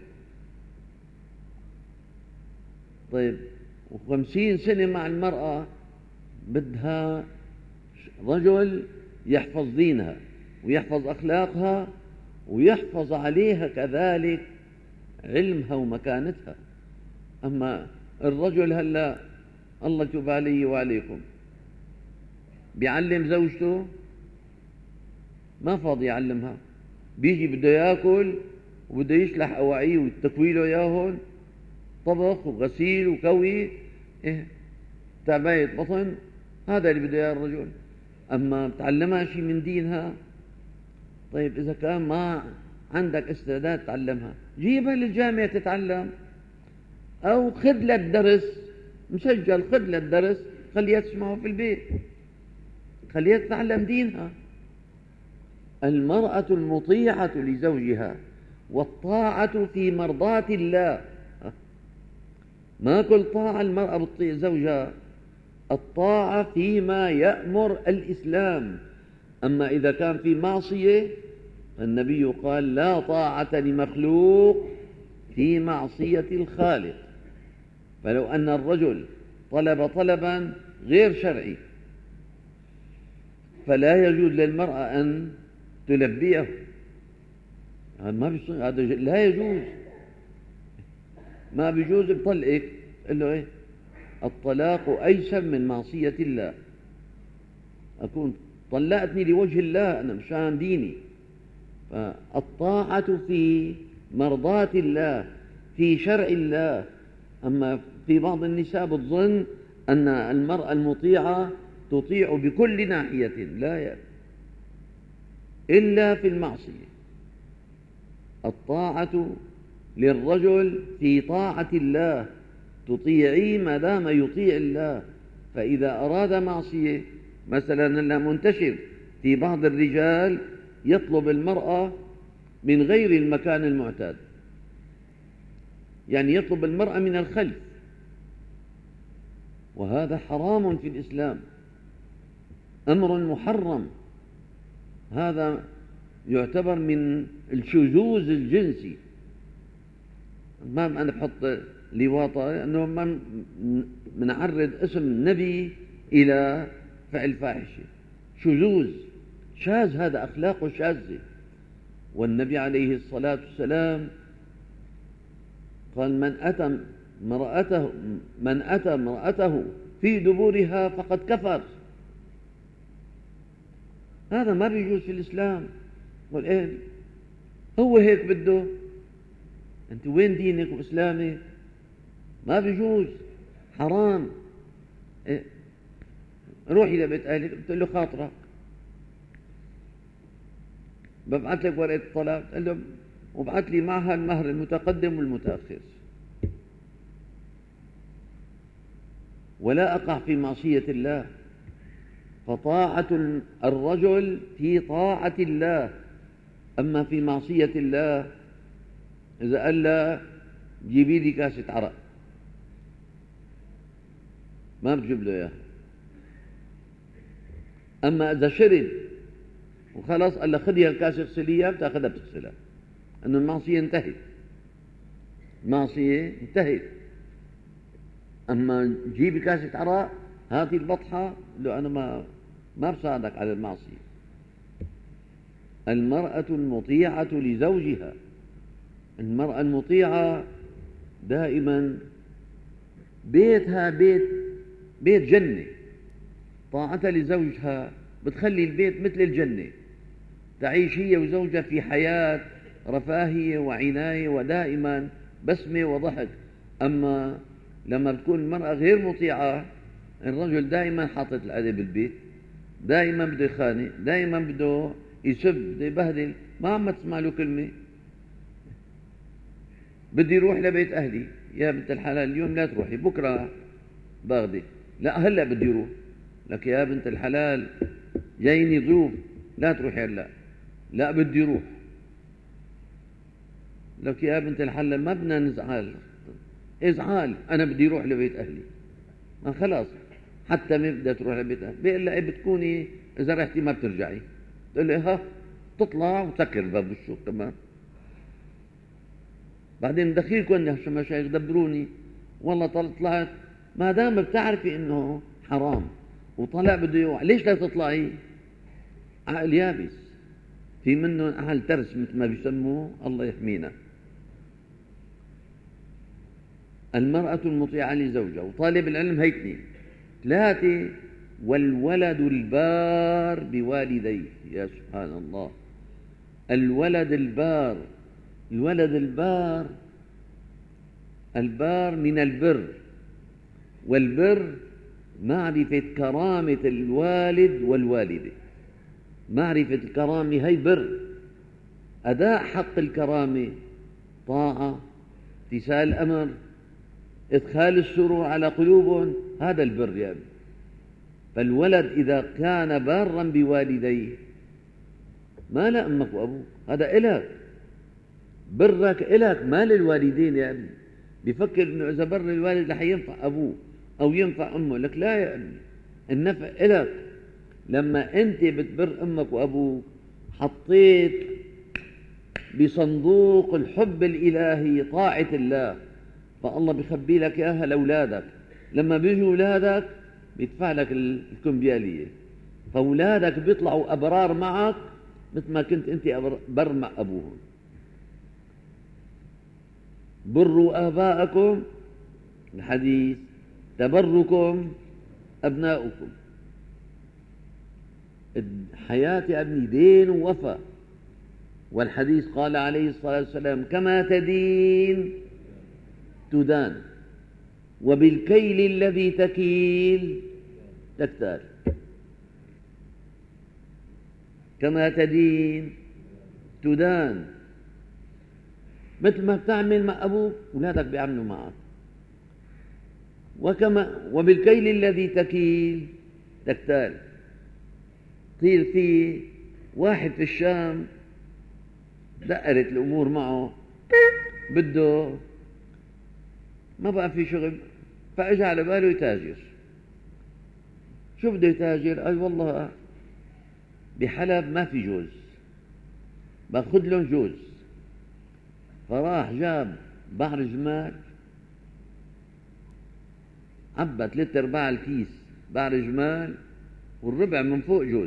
طيب، و50 سنة مع المرأة بدها رجل يحفظ دينها ويحفظ أخلاقها ويحفظ عليها كذلك علمها ومكانتها. أما الرجل هلأ الله يتوب علي وعليكم بيعلم زوجته، ما فاضي يعلمها. بيجي بده ياكل وبده يشلح أواعيه ويتكوي له ياهن، طبخ وغسيل وكوي، تعباية بطن. هذا اللي بده اياه الرجل. أما بتعلمها شيء من دينها. طيب إذا كان ما عندك استعداد تعلمها، جيبها للجامعة تتعلم، أو خذ لها الدرس مسجل، خذ لها الدرس خليها تسمعه في البيت، خليها تتعلم دينها. المرأة المطيعة لزوجها والطاعة في مرضاة الله. ما كل طاعة المرأة بتطيع زوجها، الطاعة فيما يأمر الإسلام. أما إذا كان في معصية النبي قال لا طاعة لمخلوق في معصية الخالق. فلو أن الرجل طلب طلبا غير شرعي فلا يجوز للمرأة أن تلبيه، هذا لا يجوز، ما بيجوز بطلقك، قل له إيه؟ الطلاق أيسر من معصية الله. أكون طلقتني لوجه الله، أنا مشان ديني. فالطاعة في مرضاة الله في شرع الله. أما في بعض النساء بتظن أن المرأة المطيعة تطيع بكل ناحية، لا إلا في المعصية. الطاعة للرجل في طاعة الله، تطيعيه ما دام يطيع الله. فإذا أراد معصية، مثلا منتشر في بعض الرجال يطلب المرأة من غير المكان المعتاد، يعني يطلب المرأة من الخلف، وهذا حرام في الإسلام، أمر محرم. هذا يعتبر من الشذوذ الجنسي. ما أنا بحط لواطة أنه ما منعرض اسم النبي إلى فعل فاحشة، شذوذ، شاذ، هذا أخلاقه شاذة. والنبي عليه الصلاة والسلام قال من أتى امرأته في دبورها فقد كفر. هذا ما بيجوز في الإسلام. والآن هو هيك بده، أنت وين دينك وإسلامك؟ ما بيجوز، حرام. روحي لبيت أهلك بتقول له خاطرك، ببعث لك ورقة الطلاق، قال له وابعث لي معها المهر المتقدم والمتأخر، ولا أقع في معصية الله. فطاعة الرجل في طاعة الله. أما في معصية الله، إذا قال لا جيبي لي كاسة عرق، ما بتجيب له إياه. أما إذا شرب وخلاص قال له خذي الكاسة اغسليها، بتاخذها بتغسلها، أنه المعصية انتهت، المعصية انتهت. أما جيبي كاسة عرق، هاتي البطحة، لو أنا ما بساعدك على المعصية. المرأة المطيعة لزوجها. المرأة المطيعة دائما بيتها بيت جنة. طاعتها لزوجها بتخلي البيت مثل الجنة، تعيش هي وزوجها في حياة رفاهية وعناية ودائما بسمة وضحك. أما لما بتكون المرأة غير مطيعة، الرجل دائما حاطط الأدب بالبيت، دائما بده يخانق، دائما بده يسب، بده يبهدل، ما عم تسمع له كلمة. بدي يروح لبيت أهلي، يا بنت الحلال اليوم لا تروحي، بكرة باخدك. لا هلأ بدي يروح لك، يا بنت الحلال جايني ضيوف، لا تروحي هلأ. لا بدي يروح لك، يا بنت الحلال ما بدنا نزعل، ازعال، أنا بدي يروح لبيت أهلي. ما خلاص، حتى ما بدها تروح لبيت أهلي، بيقول لها بتكوني إذا رحتي ما بترجعي، تقول لي ها، تطلع وتسكر الباب بالشوك كمان. بعدين دخيلكم يا مشايخ دبروني، والله طلعت، ما دام بتعرفي انه حرام وطلع بده يوعى، ليش لا تطلعي؟ عقل يابس، في منه عقل ترس مثل ما بيسموه، الله يحمينا. المرأة المطيعة لزوجها وطالب العلم هي اثنين. 3 والولد البار بوالديه. يا سبحان الله، الولد البار. الولد البار من البر، والبر معرفة كرامة الوالد والوالدة. معرفة الكرامة هي بر، أداء حق الكرامة طاعة، امتثال الأمر، إدخال السرور على قلوبهم، هذا البر يا ابني. فالولد إذا كان بارا بوالديه ما لا أمك وأبوك، هذا إلك، برك إلك ما للوالدين يا ابني. بيفكر إنه إذا بر الوالد رح ينفع أبوه أو ينفع أمه، لك لا يا ابني، النفع إلك. لما أنت بتبر أمك وأبوك حطيت بصندوق الحب الإلهي طاعة الله، فالله بيخبي لك إياها لأولادك. لما بيجوا أولادك بيدفع لك الكمبيالية، فأولادك بيطلعوا أبرار معك مثل ما كنت أنت بر مع أبوهم. بروا آباءكم، الحديث تبركم أبناؤكم. الحياة يا ابني دين ووفاء، والحديث قال عليه الصلاة والسلام: كما تدين تدان، وبالكيل الذي تكيل تكتال. كما تدين تدان، مثل ما بتعمل مع أبوك أولادك بيعملوا معك. وبالكيل الذي تكيل تكتال. قيل في واحد في الشام دقرت الأمور معه، بده ما بقى في شغل، فأجى على باله يتاجر. شو بده يتاجر؟ قال والله بحلب ما في جوز، باخذ لهم جوز. فراح جاب بحر جمال، عبى 3/4 الكيس بحر جمال والربع من فوق جوز.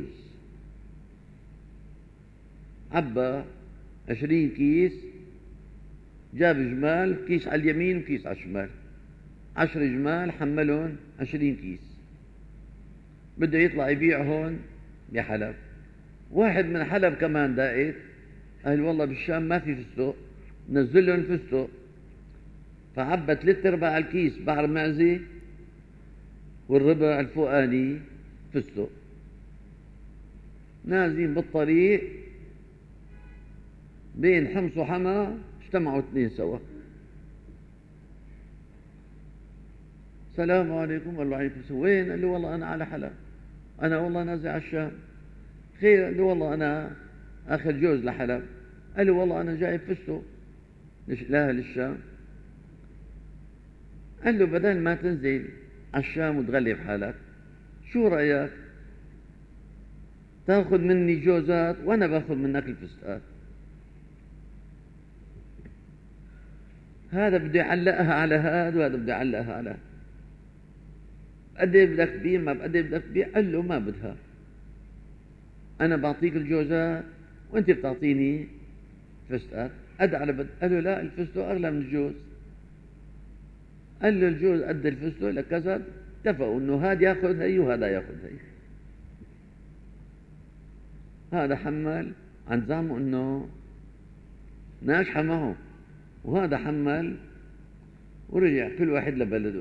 عبى 20 كيس، جاب جمال، كيس على اليمين وكيس على الشمال، 10 جمال حملهم 20 كيس، بده يطلع يبيعهم بحلب. واحد من حلب كمان داقت، قال والله بالشام ما في فستق، نزل لهم فستق. فعبى 3/4 الكيس بحر معزة والربع الفوقاني فستق. نازلين بالطريق بين حمص وحما اجتمعوا 2 سوا. السلام عليكم. قال له عليكم السلام. وين؟ قال له والله أنا على حلب، أنا والله نازل على الشام. خير؟ قال له والله أنا أخذ جوز لحلب. قال له والله أنا جايب فستق لأهل الشام. قال له بدل ما تنزل على الشام وتغلب حالك، شو رأيك تأخذ مني جوزات وأنا بأخذ منك الفستقات؟ هذا بده يعلقها على هذا وهذا بده يعلقها على هذا. قد ايه بدك تبيع؟ ما قد ايه بدك تبيع؟ قال له ما بدها، أنا بعطيك الجوزات وأنت بتعطيني فستقات، قد على بد. قال له لا، الفستق أغلى من الجوز. قال له الجوز قد الفستق لكذا. اتفقوا إنه هذا يأخذ هي وهذا يأخذ هي. هذا حمل عن زعمه إنه ناجحة معه، وهذا حمل ورجع كل واحد لبلده.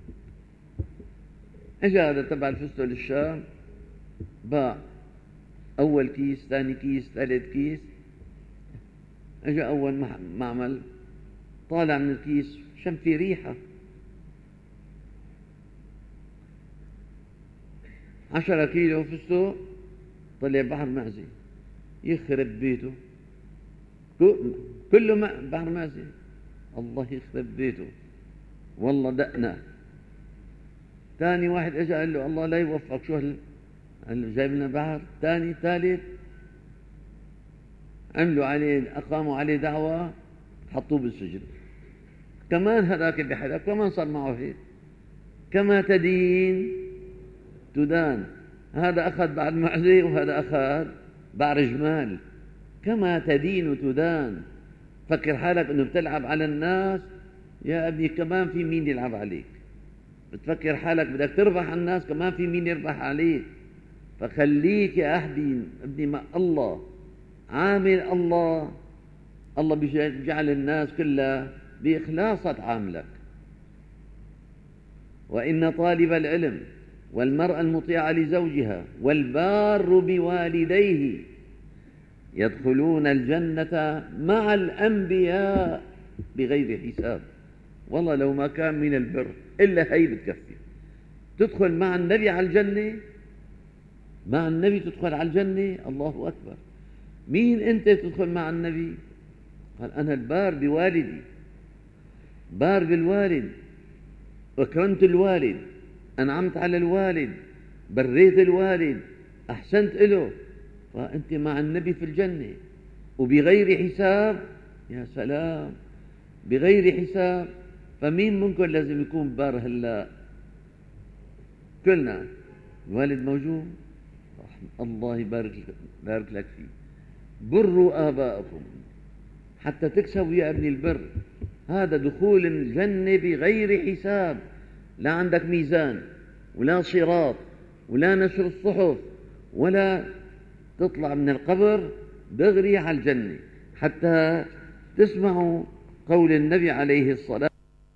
اجى هذا تبع الفستق للشام، باع أول كيس، ثاني كيس، ثالث كيس. اجى أول معمل، طالع من الكيس شم في ريحة، 10 كيلو فستق طلع بحر معزة. يخرب بيته، كله بحر معزة. الله يخرب بيته، والله دقنا. ثاني واحد اجى قال له الله لا يوفقك، شو قال له جايب لنا بحر. ثاني ثالث عملوا عليه، أقاموا عليه دعوة، حطوه بالسجن. كمان هذاك بحلب كمان صار معه هيك. كما تدين تدان. هذا أخذ بعد معزة وهذا أخذ بعد جمال. كما تدين تدان. فكر حالك أنه بتلعب على الناس، يا ابني كمان في مين يلعب عليك. بتفكر حالك بدك تربح على الناس، كمان في مين يربح عليك. فخليك يا أحدي ابني مع الله، عامل الله. الله بيجعل الناس كلها بإخلاص تعاملك. وإن طالب العلم والمرأة المطيعة لزوجها والبار بوالديه يدخلون الجنة مع الأنبياء بغير حساب. والله لو ما كان من البر إلا هي بتكفي. تدخل مع النبي على الجنة، مع النبي تدخل على الجنة. الله أكبر. مين أنت تدخل مع النبي؟ قال أنا البار بوالدي، بار بالوالد، أكرمت الوالد، أنعمت على الوالد، بريت الوالد، أحسنت له، فأنت مع النبي في الجنة وبغير حساب. يا سلام، بغير حساب. فمين منكم لازم يكون بار هلا؟ كلنا. الوالد موجود، الله يبارك لك فيه. بروا آباءكم حتى تكسبوا يا ابن البر. هذا دخول الجنة بغير حساب. لا عندك ميزان ولا صراط ولا نشر الصحف، ولا تطلع من القبر دغري على الجنة. حتى تسمعوا قول النبي عليه الصلاة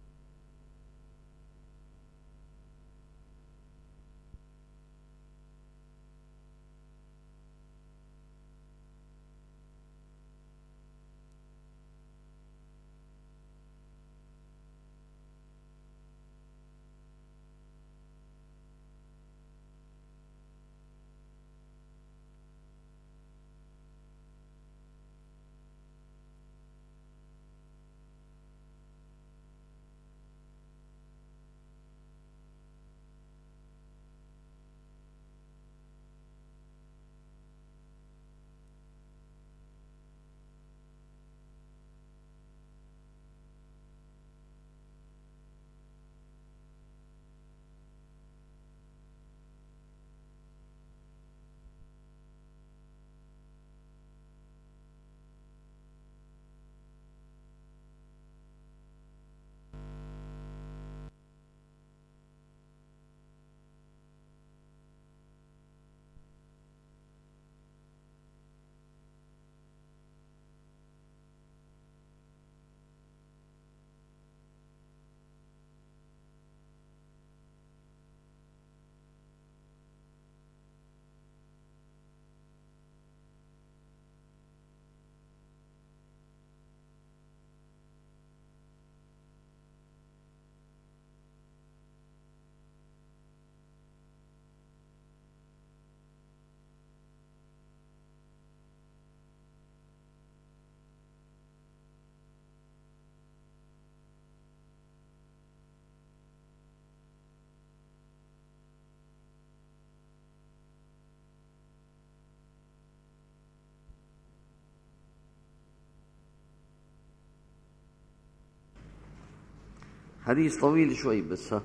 حديث طويل شوي بس.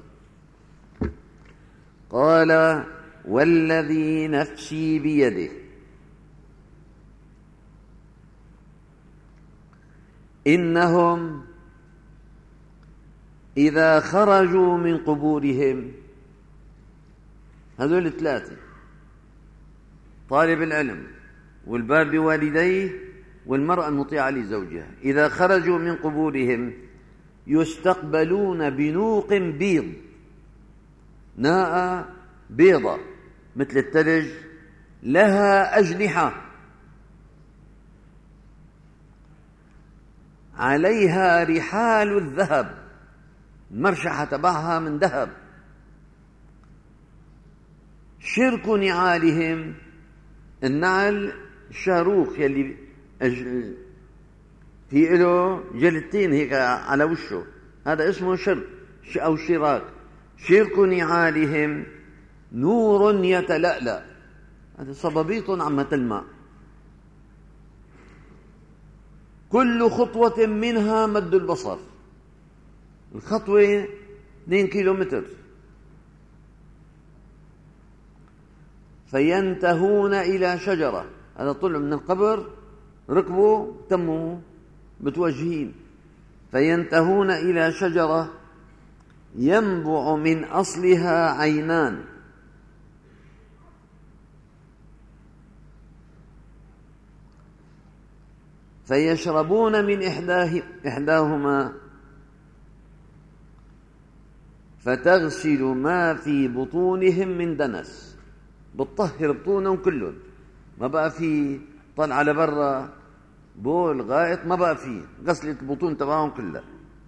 قال والذي نفسي بيده إنهم إذا خرجوا من قبورهم، هذول الثلاثة، طالب العلم والبار بوالديه والمرأة المطيعة لزوجها، إذا خرجوا من قبورهم يستقبلون بنوق بيض، ناء بيضة مثل الثلج، لها أجنحة عليها رحال الذهب، المرشحة تبعها من ذهب، شرك نعالهم، النعل الشاروخ يلي في له جلدتين هيك على وشه، هذا اسمه شرك أو شراك. شرك نعالهم نور يتلألأ، هذا صبابيط عم تلمع، كل خطوة منها مد البصر، الخطوة 2 كيلومتر. فينتهون إلى شجرة، هذا طلع من القبر ركبوا تموا متوجهين. فينتهون إلى شجرة ينبع من أصلها عينان، فيشربون من إحداهما فتغسل ما في بطونهم من دنس، بتطهر بطونهم كلهم، ما بقى في طلع على برا بول غائط، ما بقى فيه، غسلت البطون تبعهم كلها.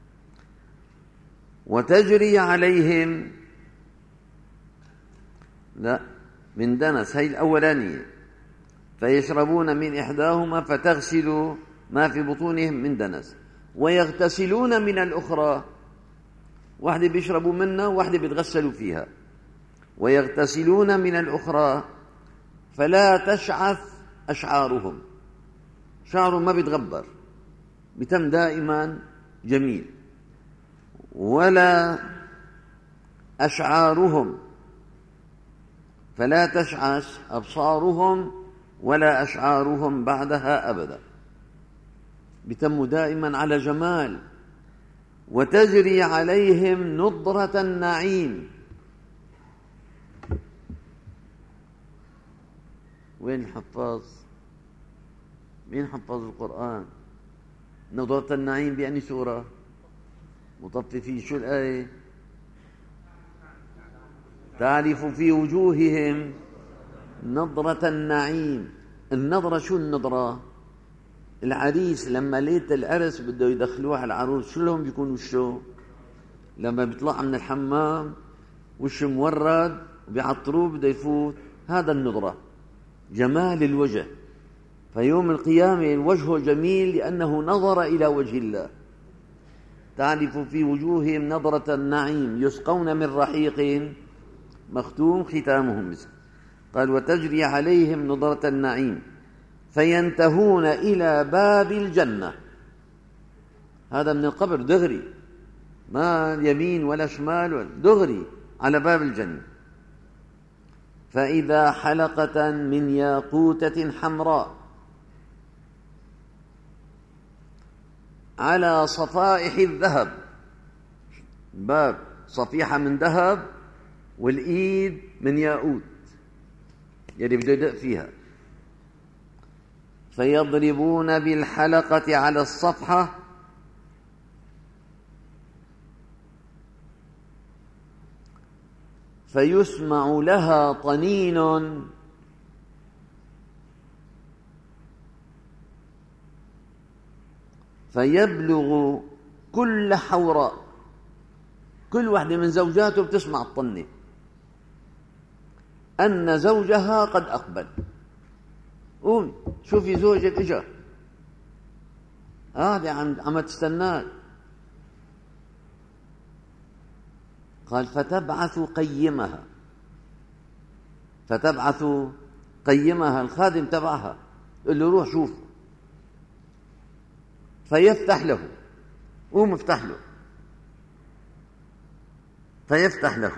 وتجري عليهم، لا من دنس هي الأولانية، فيشربون من إحداهما فتغسل ما في بطونهم من دنس، ويغتسلون من الأخرى، واحدة بيشربوا منها واحدة بيتغسلوا فيها. ويغتسلون من الأخرى فلا تشعث أشعارهم، شعرهم ما بيتغبر، بتم دائما جميل. ولا أشعارهم، فلا تشعث أبصارهم ولا أشعارهم بعدها أبدا، بتم دائما على جمال. وتجري عليهم نضرة النعيم. وين الحفاظ؟ مين حفظ القرآن؟ نضرة النعيم بأني سورة؟ مطففين. شو الآية؟ تعرف في وجوههم نضرة النعيم. النظرة شو النظرة؟ العريس لما ليلة العرس بده يدخلوه على العروس، شو لهم بيكون وشه؟ لما بيطلع من الحمام وشه مورد وبيعطروه بده يفوت، هذا النظرة، جمال الوجه. فيوم القيامة الوجه جميل لأنه نظر إلى وجه الله. تعرف في وجوههم نظرة النعيم، يسقون من رحيق مختوم ختامه مسك. قال وتجري عليهم نظرة النعيم فينتهون إلى باب الجنة. هذا من القبر دغري، ما يمين ولا شمال، دغري على باب الجنة. فإذا حلقة من ياقوتة حمراء على صفائح الذهب، باب صفيحة من ذهب والإيد من ياقوت يلي بده يدق فيها، فيضربون بالحلقة على الصفحة فيسمع لها طنين فيبلغ كل حوراء، كل واحدة من زوجاته بتسمع الطنة أن زوجها قد أقبل. قوم شوفي زوجك إجا، هذا عم تستناك. قال فتبعث قيمها، فتبعث قيمها الخادم تبعها، قل له روح شوف، فيفتح له، قوم افتح له، فيفتح له.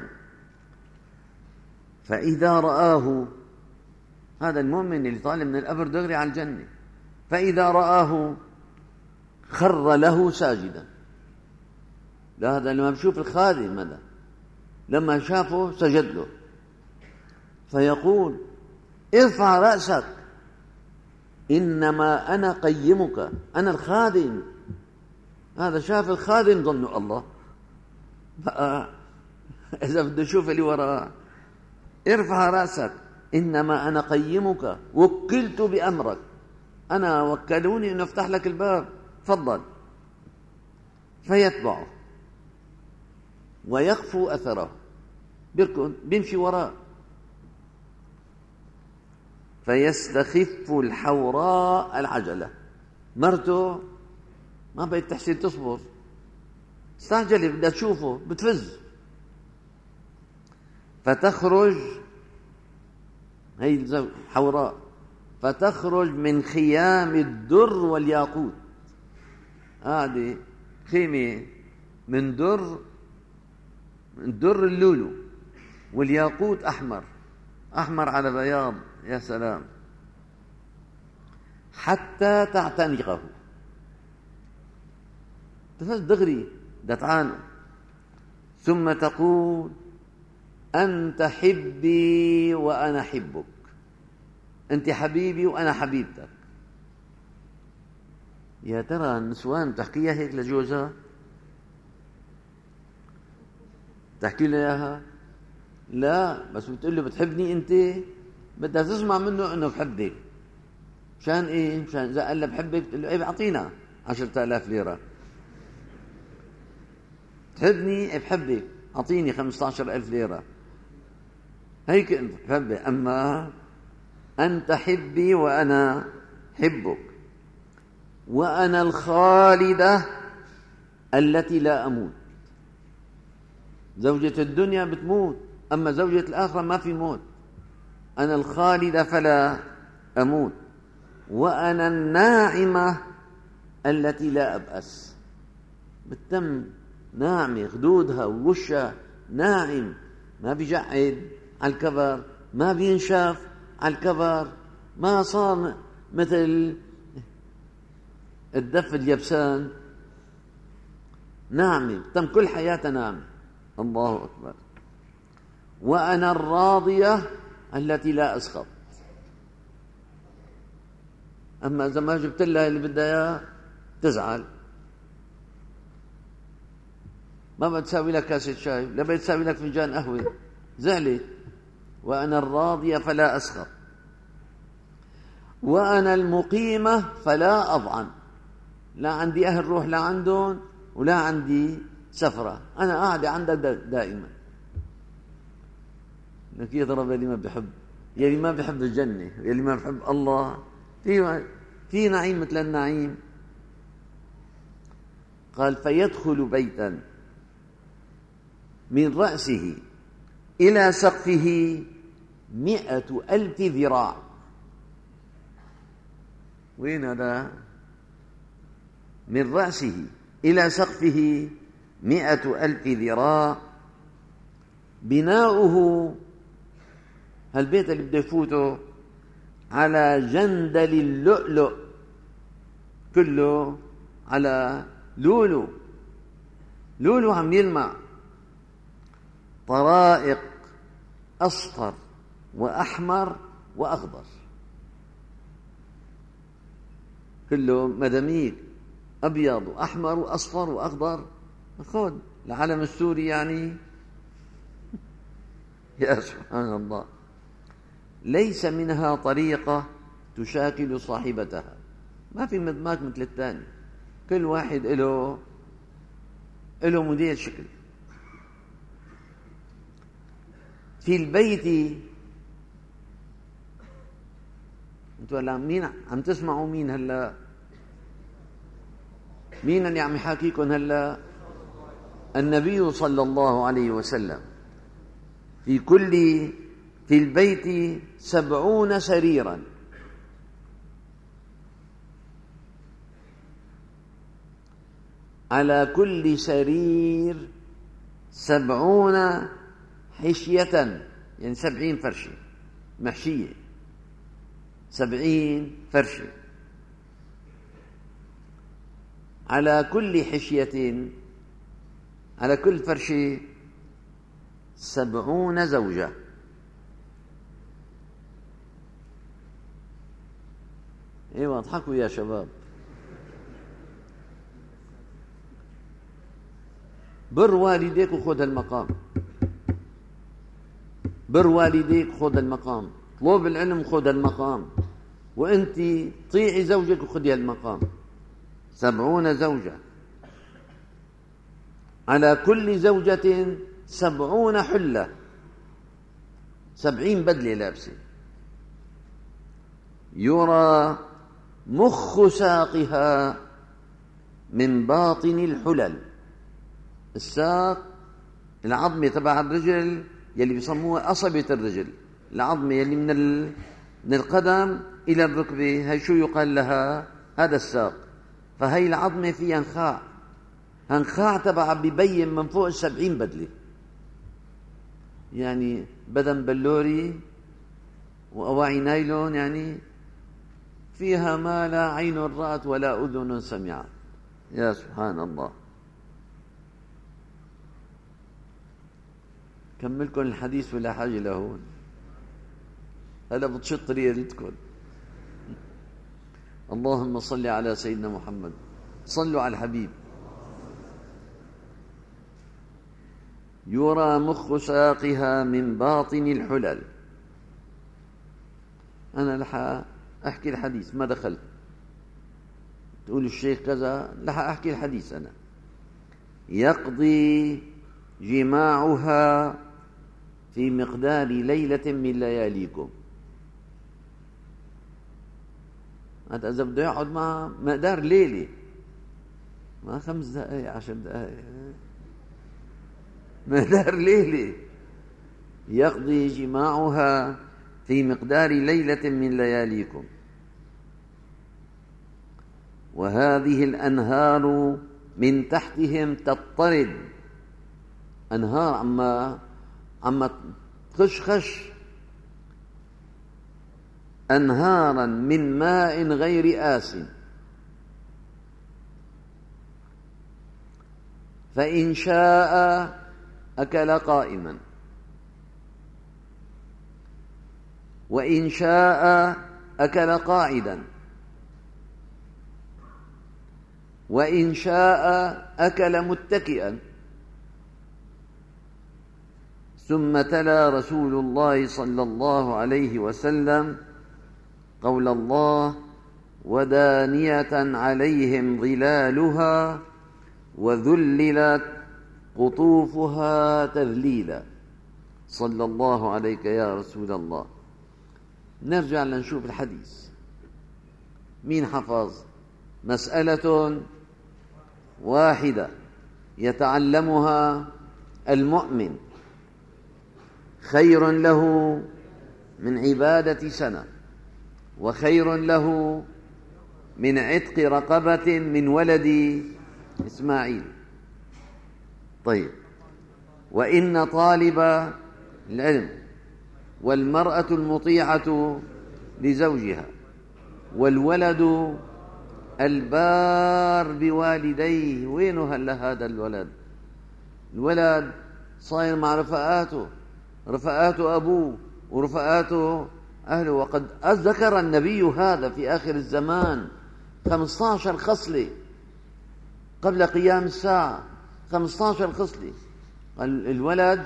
فإذا رآه، هذا المؤمن اللي طالع من القبر دغري على الجنة، فإذا رآه خر له ساجدا. لا هذا لما بشوف الخادم، هذا لما شافه سجد له، فيقول ارفع رأسك إنما أنا قيمك، أنا الخادم. هذا شاف الخادم ظنوا الله، إذا بده يشوف اللي وراء ارفع رأسك إنما أنا قيمك وكلت بأمرك، أنا وكلوني أن أفتح لك الباب، تفضل. فيتبعه ويخفو أثره، بيمشي وراء. فيستخف الحوراء العجلة، مرته ما بقت تحسن تصبر، استعجلي بدها تشوفه، بتفز. فتخرج هي حوراء، فتخرج من خيام الدر والياقوت، هذه خيمة من در، من در اللولو، والياقوت أحمر، أحمر على بياض، يا سلام، حتى تعتنقه، تفز دغري دتعانه. ثم تقول أنت حبي وأنا حبك، أنت حبيبي وأنا حبيبتك. يا ترى النسوان تحكيها هيك لجوزها؟ تحكي له إياها؟ لا، بس بتقول له بتحبني أنت، بدها تسمع منه إنه بحبك. مشان إيه؟ مشان إذا قال له بحبك تقول له إيه أعطينا 10,000 ليرة. تحبني؟ إيه بحبك، أعطيني 15,000 ليرة. هيك أنت بحبك. أما أنت حبي وأنا حبك، وأنا الخالدة التي لا أموت. زوجة الدنيا بتموت، أما زوجة الآخرة ما في موت. أنا الخالدة فلا أموت، وأنا الناعمة التي لا أبأس. بالتم ناعمة، خدودها ووشها ناعم، ما بيجعد على الكبر، ما بينشف على الكبر، ما صار مثل الدف اليبسان. ناعمة، تم كل حياتها ناعمة. الله أكبر. وأنا الراضية التي لا أسخط. أما إذا ما جبت لها اللي بدها إياه تزعل، ما بتساوي لك كاسة شاي، لا بتساوي لك فنجان قهوة، زعلت. وأنا الراضية فلا أسخط، وأنا المقيمة فلا أضعن. لا عندي أهل روح لا عندهم، ولا عندي سفرة، أنا قاعدة عندك دائما. لك يضرب يلي ما بحب، يلي ما بحب الجنة، يلي ما بحب الله. في نعيم مثل النعيم. قال فيدخل بيتا من رأسه إلى سقفه 100,000 ذراع. وين هذا؟ من رأسه إلى سقفه 100,000 ذراع. بناؤه، هالبيت اللي بده يفوته، على جندل اللؤلؤ، كله على لولو، لولو عم يلمع، طرائق أصفر وأحمر وأخضر، كله مداميك أبيض وأحمر وأصفر وأخضر. خذ العلم السوري يعني. يا سبحان الله. ليس منها طريقة تشاكل صاحبتها، ما في مدماك مثل الثاني، كل واحد له موديل شكل. في البيت، انتوا هلا مين عم تسمعوا؟ مين هلا؟ مين اللي عم يحاكيكم هلا؟ النبي صلى الله عليه وسلم. في البيت 70 سريرا، على كل سرير 70 حشية، يعني 70 فرشة محشية، 70 فرشة. على كل حشية، على كل فرشة 70 زوجة. ايوه اضحكوا يا شباب. بر والديك وخذ المقام، بر والديك خذ المقام، طلب العلم خذ المقام، وانت طيعي زوجك وخذي المقام. 70 زوجة، على كل زوجة 70 حلة، 70 بدلة لابسة. يرى مخ ساقها من باطن الحلل. الساق العظمة تبع الرجل يلي بيسموها قصبة الرجل، العظمة يلي من القدم إلى الركبة، هي شو يقال لها؟ هذا الساق. فهي العظمة فيها نخاع، هنخاع تبع بيبين من فوق 70 بدلة، يعني بدن بلوري وأواعي نايلون، يعني فيها ما لا عين رأت ولا أذن سمعت. يا سبحان الله. كملكم الحديث ولا حاجة لهون، هلا بتشط ريالتكم. اللهم صل على سيدنا محمد. صلوا على الحبيب. يرى مخ ساقها من باطن الحلل. أنا لح أحكي الحديث، ما دخلت تقول الشيخ كذا، لح أحكي الحديث أنا. يقضي جماعها في مقدار ليلة من لياليكم. هذا إذا بده يقعد مع مقدار ليلة، ما 5 دقائق 10 دقائق، مقدار ليلة. يقضي جماعها في مقدار ليلة من لياليكم. وهذه الأنهار من تحتهم تضطرد. أنهار عما خش أنهارا من ماء غير آسن. فإن شاء أكل قائما، وإن شاء أكل قاعدا، وإن شاء أكل متكئا. ثم تلا رسول الله صلى الله عليه وسلم قول الله: ودانية عليهم ظلالها وذللت قطوفها تذليلا. صلى الله عليك يا رسول الله. نرجع لنشوف الحديث. مين حفظ؟ مسألة واحدة يتعلمها المؤمن خير له من عبادة سنة، وخير له من عتق رقبة من ولد إسماعيل. طيب، وإن طالب العلم والمرأة المطيعة لزوجها والولد البار بوالديه. وينه هلا هذا الولد؟ الولد صاير مع رفقاته أبوه ورفقاته أهله. وقد ذكر النبي هذا في آخر الزمان 15 خصلة قبل قيام الساعة. 15 خصلة. قال الولد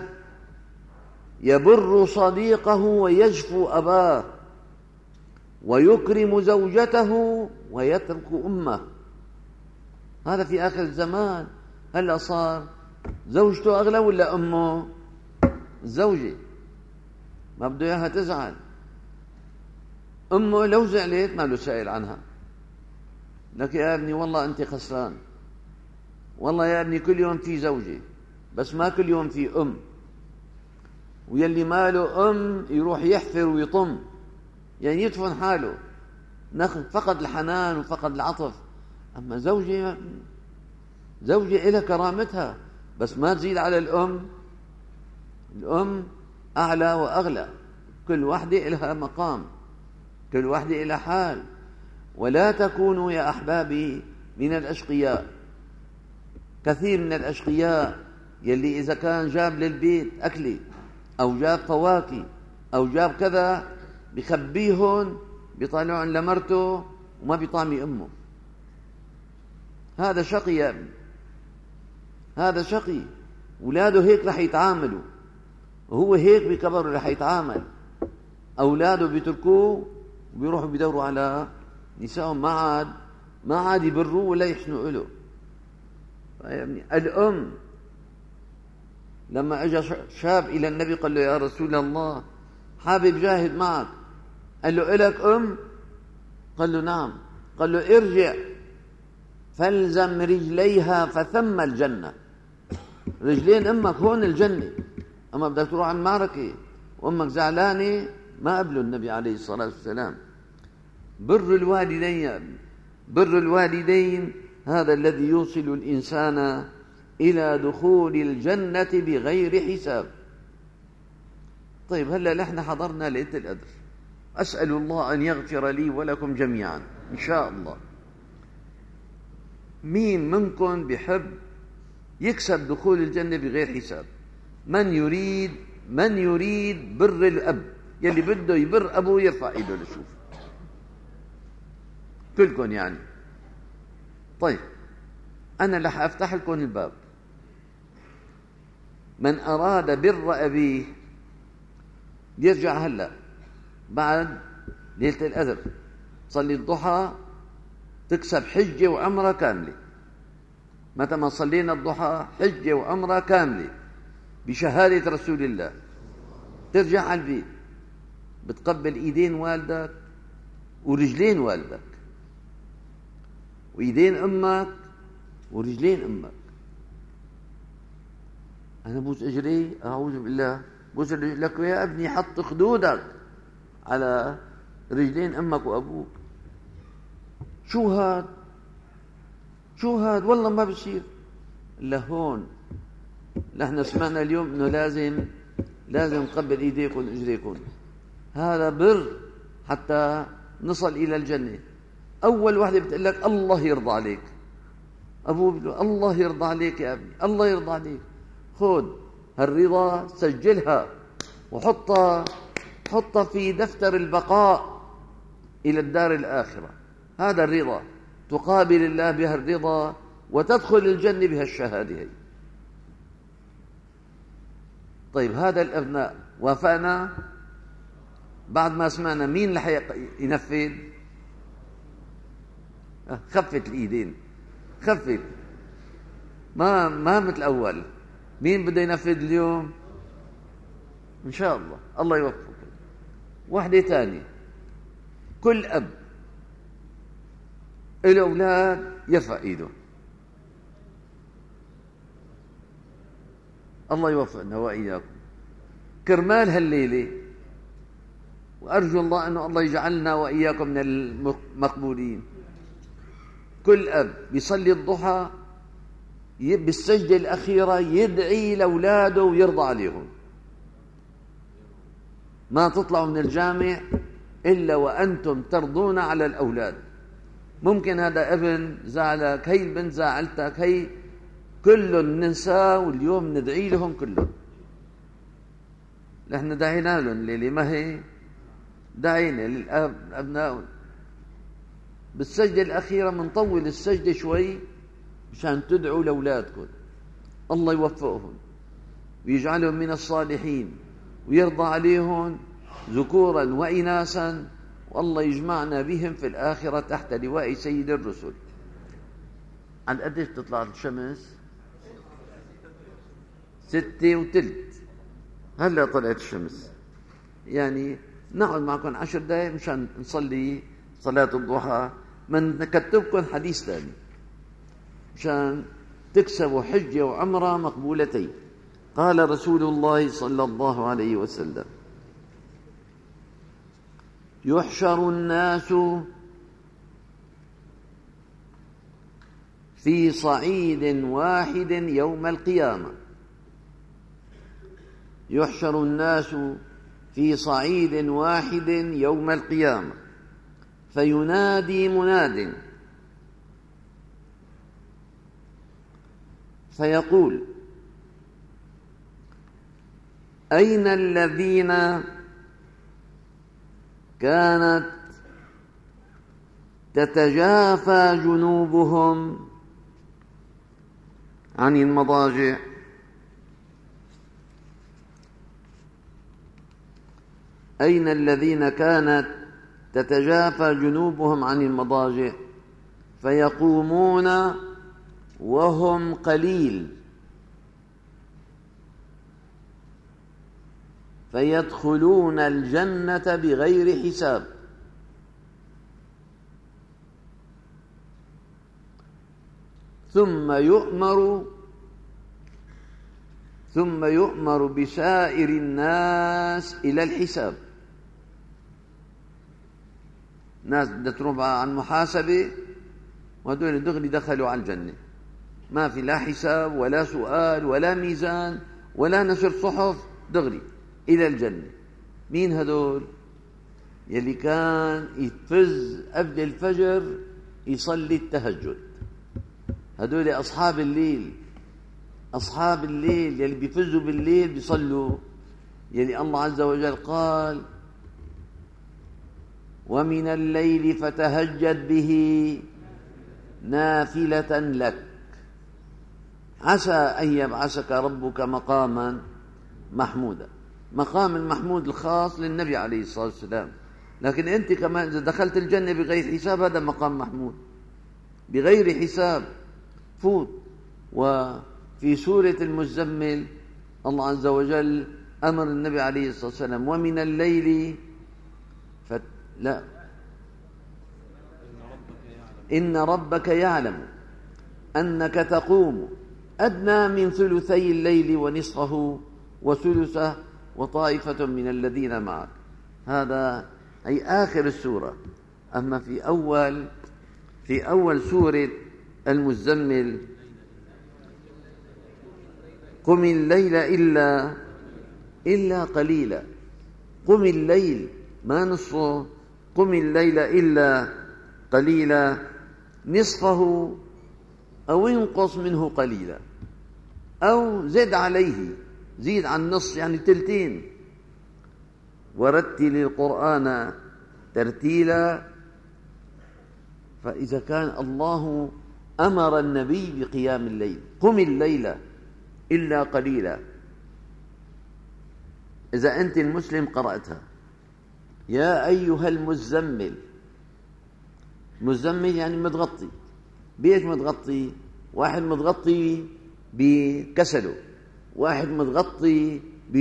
يبر صديقه ويجفو أباه، ويكرم زوجته ويترك أمه. هذا في آخر الزمان. هلأ صار زوجته أغلى ولا أمه؟ الزوجة ما بده إياها تزعل. أمه لو زعلت ما له سائل عنها، لك يا ابني والله أنت خسران، والله يا ابني كل يوم في زوجة بس ما كل يوم في أم. ويلي ما له أم يروح يحفر ويطم، يعني يدفن حاله، فقد الحنان وفقد العطف. أما زوجة إلها كرامتها، بس ما تزيد على الأم. الأم أعلى وأغلى، كل واحدة إلها مقام، كل واحدة إلها حال. ولا تكونوا يا أحبابي من الأشقياء. كثير من الأشقياء يلي إذا كان جاب للبيت أكلي أو جاب فواكه أو جاب كذا بخبيهن، بيطالعون لمرته وما بيطعمي أمه. هذا شقي يا ابني، هذا شقي. أولاده هيك رح يتعاملوا، وهو هيك بكبره رح يتعامل. أولاده بيتركوه وبيروحوا بيدوروا على نسائهم، ما عاد يبروه ولا يحسنوا له. يعني الأم لما أجى شاب إلى النبي قال له: يا رسول الله حابب جاهد معك. قال له: إلك أم؟ قال له: نعم. قال له: ارجع فالزم رجليها فثم الجنة. رجلين أمك هون الجنة، أما بدك تروح عن معركة وأمك زعلانة ما قبله النبي عليه الصلاة والسلام. بر الوالدين هذا الذي يوصل الإنسان إلى دخول الجنة بغير حساب. طيب، هلأ نحن حضرنا ليلة القدر. أسأل الله أن يغفر لي ولكم جميعا إن شاء الله. مين منكم بحب يكسب دخول الجنة بغير حساب؟ من يريد بر الأب؟ يلي بده يبر أبوه يرفع إيده لشوف. كلكم يعني. طيب، أنا رح أفتح لكم الباب. من أراد بر أبيه يرجع هلأ بعد ليلة القدر، صلي الضحى تكسب حجة وعمرة كاملة. متى ما صلينا الضحى حجة وعمرة كاملة بشهادة رسول الله، ترجع على البيت بتقبل ايدين والدك ورجلين والدك وايدين امك ورجلين امك. انا بوس اجري، اعوذ بالله، بوس لك يا ابني حط خدودك على رجلين امك وابوك. شو هاد والله ما بصير. لهون نحن سمعنا اليوم انه لازم نقبل ايديكم واجريكم. هذا بر حتى نصل الى الجنه. اول وحده بتقول لك الله يرضى عليك، ابوه بيقول الله يرضى عليك يا ابني، الله يرضى عليك. خذ هالرضا سجلها وحطها في دفتر البقاء الى الدار الاخره. هذا الرضا، تقابل الله بها الرضا وتدخل الجنه بها الشهاده هي. طيب هذا الابناء وافقنا بعد ما سمعنا، مين اللي ينفذ؟ خفت الايدين، خفت، ما مثل اول. مين بده ينفذ اليوم؟ ان شاء الله يوفقكم. وحده ثانيه، كل اب له اولاد يرفع ايده. الله يوفقنا واياكم كرمال هالليله، وارجو الله انه الله يجعلنا واياكم من المقبولين. كل اب بيصلي الضحى بالسجده الاخيره يدعي لاولاده ويرضى عليهم. ما تطلعوا من الجامع الا وانتم ترضون على الاولاد. ممكن هذا ابن زعلك، هي البنت زعلتك، هي كلهم ننساه واليوم ندعي لهم كلهم. نحن دعينا لهم الليله، ما هي دعينا للابناء بالسجده الاخيره. منطول السجده شوي مشان تدعوا لاولادكم الله يوفقهم ويجعلهم من الصالحين ويرضى عليهم ذكورا واناثا، والله يجمعنا بهم في الاخره تحت لواء سيد الرسل. عن قديش تطلع الشمس؟ 6:03 هلا طلعت الشمس. يعني نقعد معكم 10 دقائق مشان نصلي صلاة الضحى. من نكتبكم حديث ثاني مشان تكسبوا حجة وعمرة مقبولتين. قال رسول الله صلى الله عليه وسلم: يحشر الناس في صعيد واحد يوم القيامة. يحشر الناس في صعيد واحد يوم القيامة، فينادي مناد فيقول: أين الذين كانت تتجافى جنوبهم عن المضاجع؟ أين الذين كانت تتجافى جنوبهم عن المضاجع؟ فيقومون وهم قليل، فيدخلون الجنة بغير حساب. ثم يؤمر بسائر الناس إلى الحساب. ناس بدها تروح عن محاسبة وهدول دغري دخلوا على الجنة، ما في لا حساب ولا سؤال ولا ميزان ولا نشر صحف، دغري إلى الجنة. مين هدول؟ يلي كان يتفز قبل الفجر يصلي التهجد. هدول أصحاب الليل، أصحاب الليل يلي بيفزوا بالليل بيصلوا. يلي الله عز وجل قال: ومن الليل فتهجد به نافلة لك عسى أن يبعثك ربك مقاما محمودا. مقام المحمود الخاص للنبي عليه الصلاة والسلام، لكن أنت كمان إذا دخلت الجنة بغير حساب هذا مقام محمود بغير حساب فوت. وفي سورة المزمل الله عز وجل أمر النبي عليه الصلاة والسلام ومن الليل لا إن ربك يعلم أنك تقوم أدنى من ثلثي الليل ونصفه وثلثه وطائفة من الذين معك. هذا أي آخر السورة. أما في أول سورة المزمل قم الليل إلا قليلا. قم الليل ما نصفه، قم الليل إلا قليلا نصفه أو انقص منه قليلا أو زد عليه، زيد عن نصف يعني تلتين. ورتل القرآن ترتيلا. فإذا كان الله أمر النبي بقيام الليل قم الليل إلا قليلا، إذا أنت المسلم قرأتها يا أيها المزمل، مزمل يعني متغطي. بيت متغطي، واحد متغطي بكسله، واحد متغطي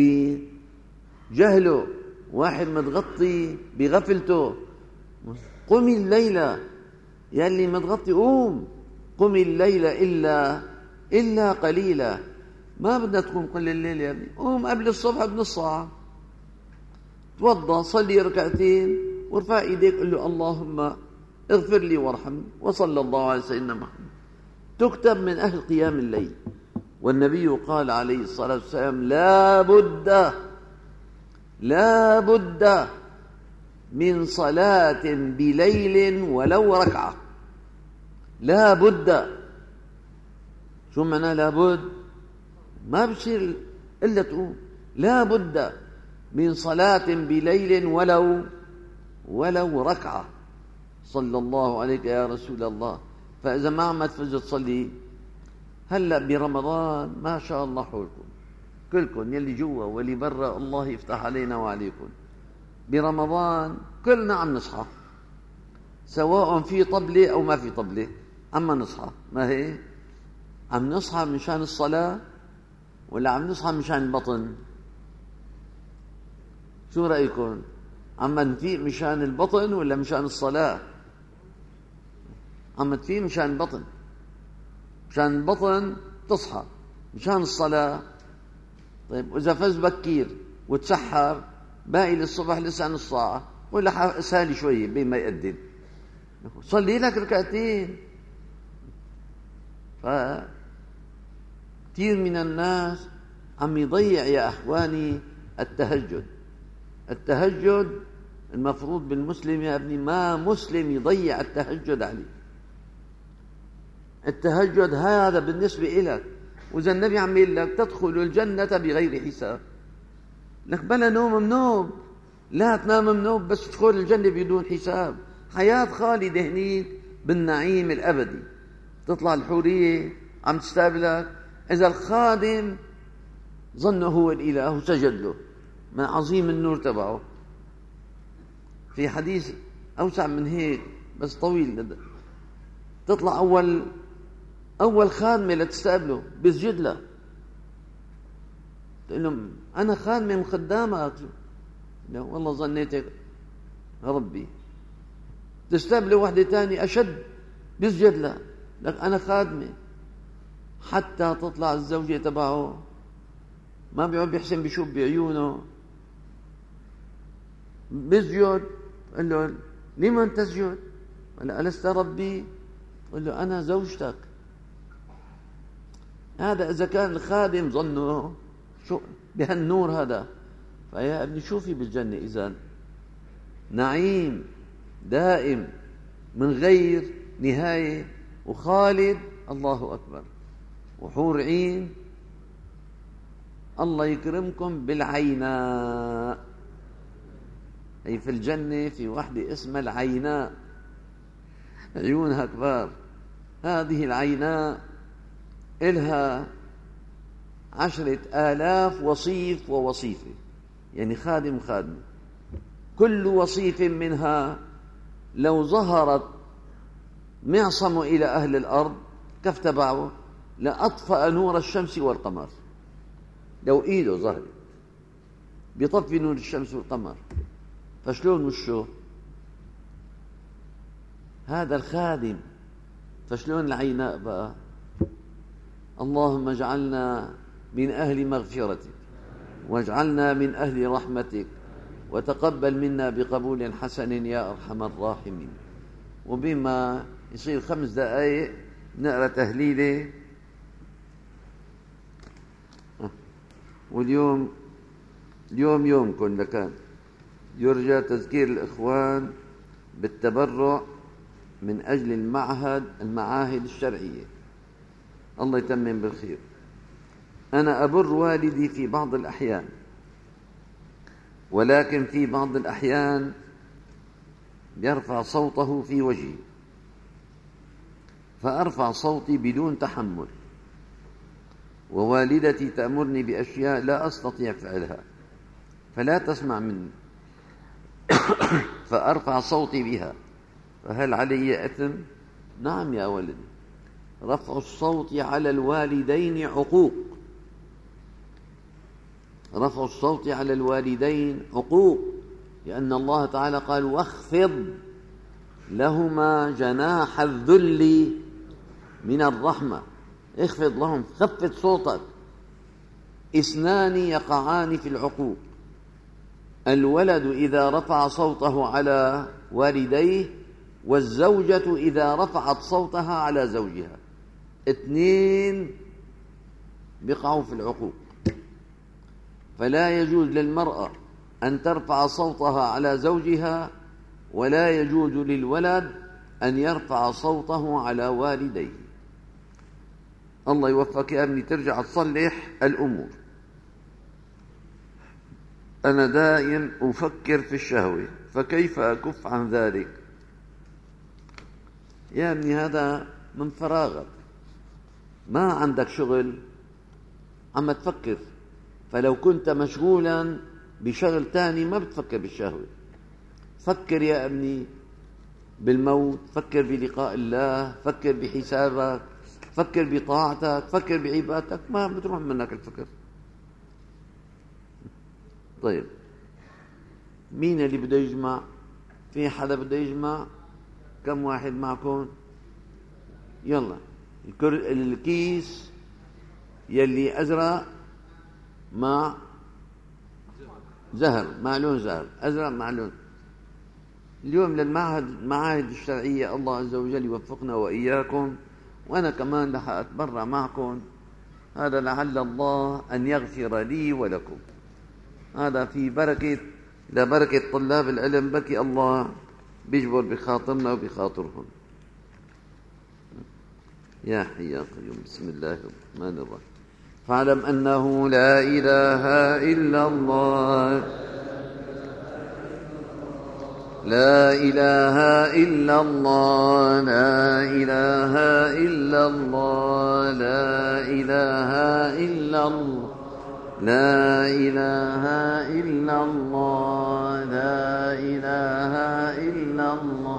بجهله، واحد متغطي بغفلته. قم الليل يا اللي متغطي قوم، قم الليل إلا قليلا. ما بدنا تقوم كل الليل يا ابني، قوم قبل الصبح بنص ساعة، توضى صلي ركعتين وارفع ايديك قل له اللهم اغفر لي وارحمني وصلى الله على سيدنا محمد، تكتب من أهل قيام الليل. والنبي قال عليه الصلاة والسلام لا بد من صلاة بليل ولو ركعة. لا بد، شو معناه لا بد؟ ما بصير إلا تقوم. لا بد من صلاة بليل ولو ركعة. صلى الله عليك يا رسول الله. فإذا ما عم تفوز تصلي هلأ برمضان ما شاء الله حولكم كلكم يلي جوا واللي برا، الله يفتح علينا وعليكم. برمضان كلنا عم نصحى، سواء في طبلة أو ما في طبلة عم نصحى. ما هي عم نصحى مشان الصلاة ولا عم نصحى مشان البطن؟ شو رأيكم؟ عم نفيق مشان البطن ولا مشان الصلاة؟ عم تفيق مشان البطن. مشان البطن تصحى، مشان الصلاة. طيب وإذا فز بكير وتسحر باقي للصبح لسه نص ساعة ولا سالي شوية بين ما يقدم، صلي لك ركعتين. فكثير من الناس عم يضيع يا أخواني التهجد. المفروض بالمسلم يا ابني ما مسلم يضيع التهجد عليه. التهجد هذا بالنسبة إلك، وإذا النبي عم يقول لك تدخل الجنة بغير حساب، لك بلا نوم منوب، لا تنام منوب بس تدخل الجنة بدون حساب. حياة خالدة هنيك بالنعيم الأبدي. تطلع الحورية عم تستقبلك، إذا الخادم ظنه هو الإله وسجد له من عظيم النور تبعه. في حديث أوسع من هيك بس طويل، تطلع أول خادمة لتستقبله بسجد له، تقول لهم أنا خادمة من خدامك. لا والله ظنيتك ربي. تستقبله واحدة تانية أشد بسجد له، لك أنا خادمة. حتى تطلع الزوجة تبعه ما بيعود بيحسن بيشوف بعيونه بسجد. قال له لمن تسجد؟ قال ألست ربي؟ قال له أنا زوجتك. هذا إذا كان الخادم ظنه شو بهالنور هذا. فيا ابني شوفي بالجنة إذن نعيم دائم من غير نهاية وخالد. الله أكبر. وحور عين. الله يكرمكم بالعيناء. أي في الجنة في واحدة اسمها العيناء، عيونها كبار. هذه العيناء إلها 10,000 وصيف ووصيفة، يعني خادم خادم. كل وصيف منها لو ظهرت معصم إلى أهل الأرض كف تبعه لأطفأ نور الشمس والقمر. لو إيده ظهرت بيطفي نور الشمس والقمر، فشلون وشه هذا الخادم؟ فشلون العيناء بقى؟ اللهم اجعلنا من أهل مغفرتك، واجعلنا من أهل رحمتك، وتقبل منا بقبول حسن يا أرحم الراحمين. وبما يصير 5 دقائق نقرأ تهليلة. واليوم يومكم لكان يرجى تذكير الإخوان بالتبرع من أجل المعاهد الشرعية. الله يتمم بالخير. أنا أبر والدي في بعض الأحيان، ولكن في بعض الأحيان يرفع صوته في وجهي، فأرفع صوتي بدون تحمل، ووالدتي تأمرني بأشياء لا أستطيع فعلها فلا تسمع مني فأرفع صوتي بها، فهل علي إثم؟ نعم يا ولدي، رفع الصوت على الوالدين عقوق. رفع الصوت على الوالدين عقوق، لأن الله تعالى قال: واخفض لهما جناح الذل من الرحمة. اخفض لهم، خفض صوتك. 2 يقعان في العقوق: الولد إذا رفع صوته على والديه، والزوجة إذا رفعت صوتها على زوجها. 2 بيقعوا في العقوق. فلا يجوز للمرأة أن ترفع صوتها على زوجها، ولا يجوز للولد أن يرفع صوته على والديه. الله يوفقك يا ابني ترجع تصلح الأمور. أنا دائم أفكر في الشهوة، فكيف أكف عن ذلك؟ يا ابني هذا من فراغك، ما عندك شغل عم تفكر. فلو كنت مشغولا بشغل تاني ما بتفكر بالشهوة. فكر يا ابني بالموت، فكر بلقاء الله، فكر بحسابك، فكر بطاعتك، فكر بعبادتك، ما بتروح منك الفكر. طيب، مين اللي بده يجمع؟ في حدا بده يجمع؟ كم واحد معكم؟ يلا، الكيس يلي أزرق مع زهر، مع لون زهر، أزرق مع لون. اليوم المعاهد الشرعية الله عز وجل يوفقنا وإياكم، وأنا كمان رح أتبرع معكم. هذا لعل الله أن يغفر لي ولكم. هذا في بركة، لبركة طلاب العلم بكي الله بيجبر بخاطرنا وبخاطرهم. يا حي يا قيوم، بسم الله الرحمن الرحيم. فاعلم أنه لا إله إلا الله، لا إله إلا الله، لا إله إلا الله، لا إله إلا الله، لا إله إلا الله، لا إله إلا الله،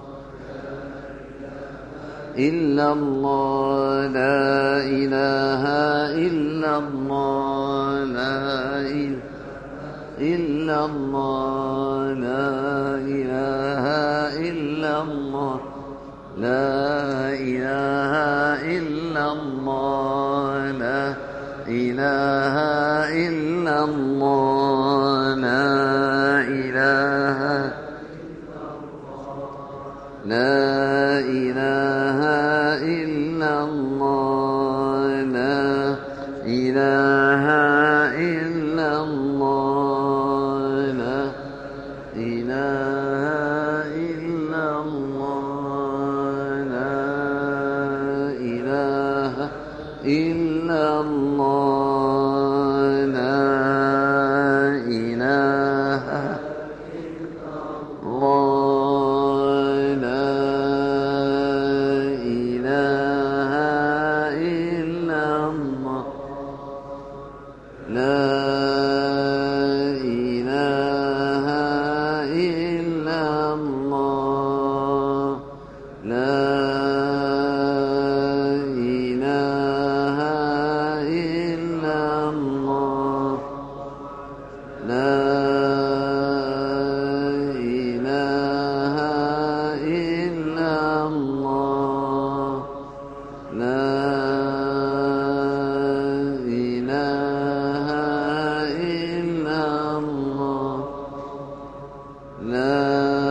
إلا الله، لا إله إلا الله، لا إله إلا الله، لا إله إلا الله، لا إله إلا الله، لا إله إلا الله، لا إله لا إله إلا الله، لا إله إلا الله، لا إله إلا الله، لا إله إلا الله، لا إله إلا لا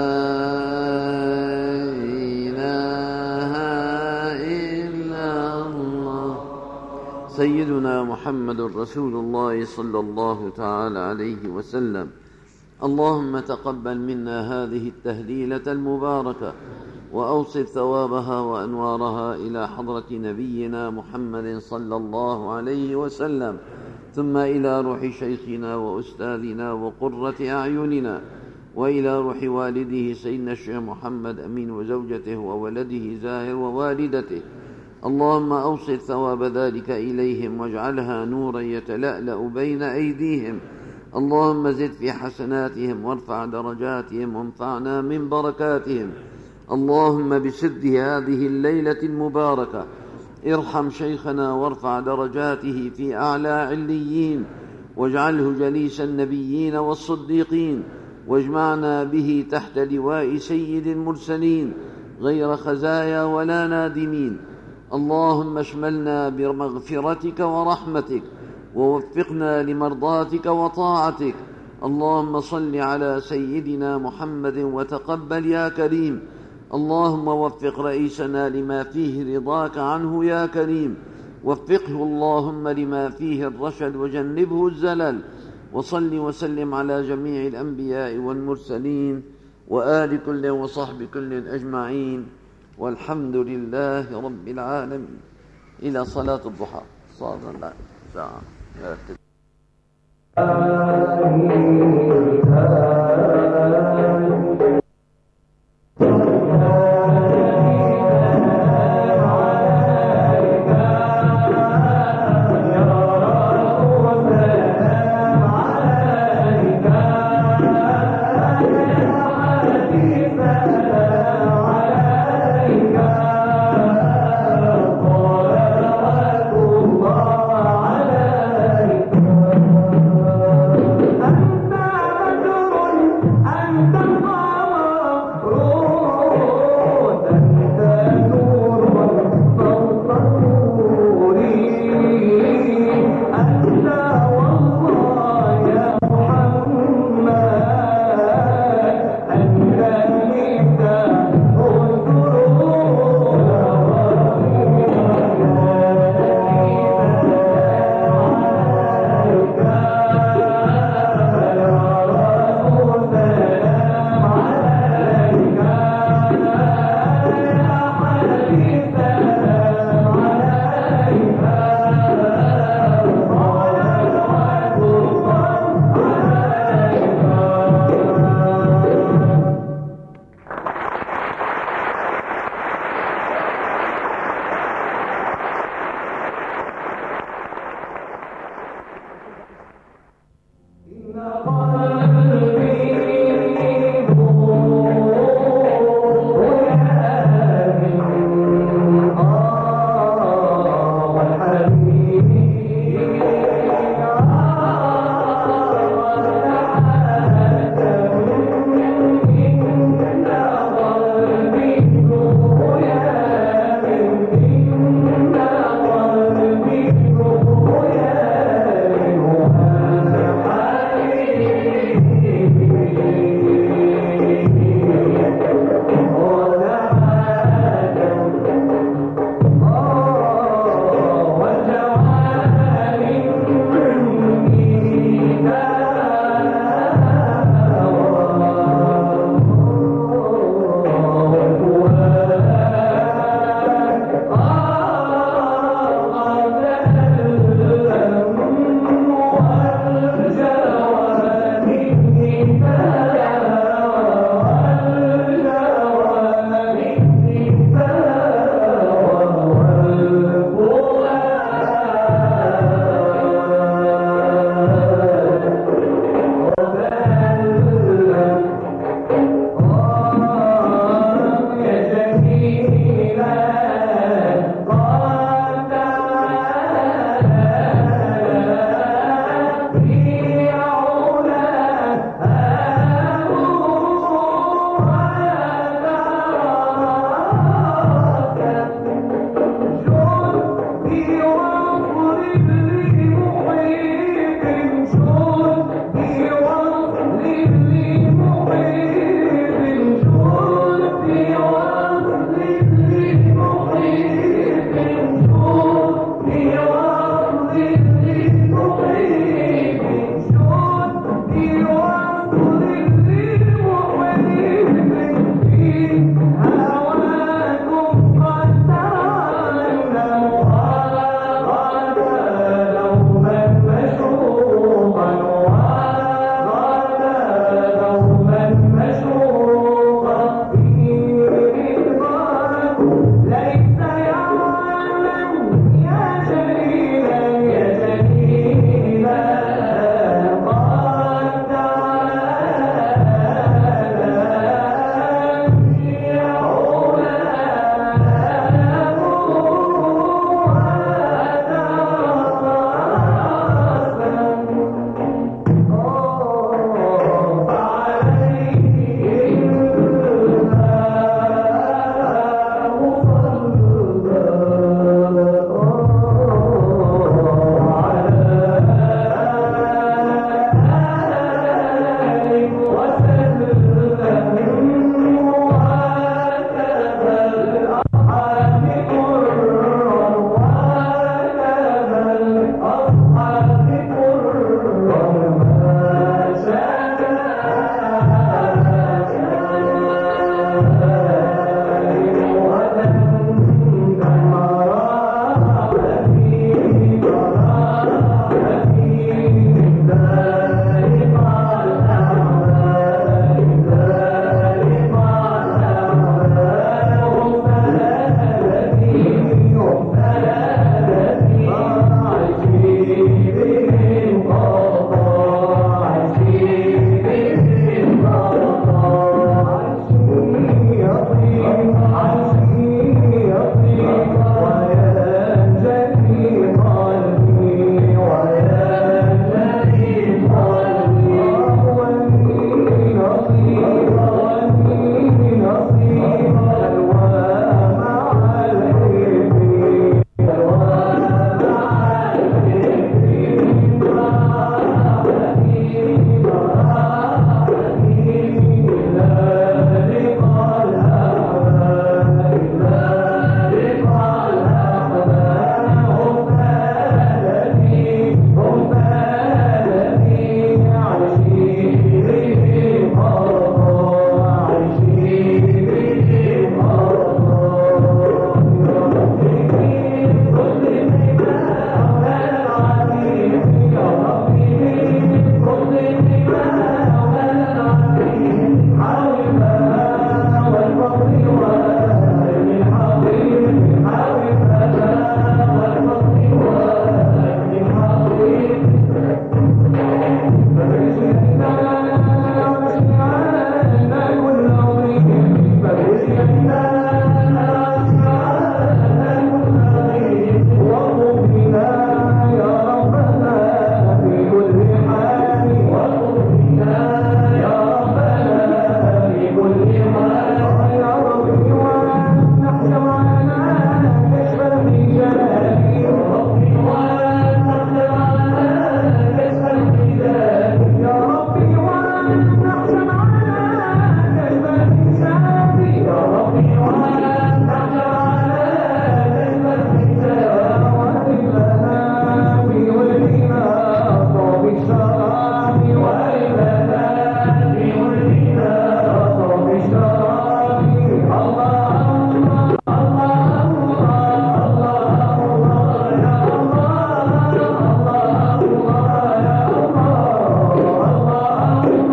إله إلا الله. سيدنا محمد رسول الله صلى الله تعالى عليه وسلم. اللهم تقبل منا هذه التهليلة المباركة وأوصل ثوابها وأنوارها إلى حضرة نبينا محمد صلى الله عليه وسلم، ثم إلى روح شيخنا وأستاذنا وقرة أعيننا، وإلى روح والده سيدنا الشيخ محمد أمين وزوجته وولده زاهر ووالدته. اللهم أوصل ثواب ذلك إليهم واجعلها نورا يتلألأ بين أيديهم. اللهم زد في حسناتهم وارفع درجاتهم وانفعنا من بركاتهم. اللهم بسد هذه الليلة المباركة ارحم شيخنا وارفع درجاته في أعلى عليين، واجعله جليس النبيين والصديقين، واجمعنا به تحت لواء سيد المرسلين غير خزايا ولا نادمين. اللهم اشملنا بمغفرتك ورحمتك ووفقنا لمرضاتك وطاعتك. اللهم صل على سيدنا محمد وتقبل يا كريم. اللهم وفق رئيسنا لما فيه رضاك عنه يا كريم، وفقه اللهم لما فيه الرشد وجنبه الزلل. وصل وسلم على جميع الأنبياء والمرسلين وآل كل وصحب كل أجمعين، والحمد لله رب العالمين. إلى صلاة الضحى صلى الله عليه وسلم.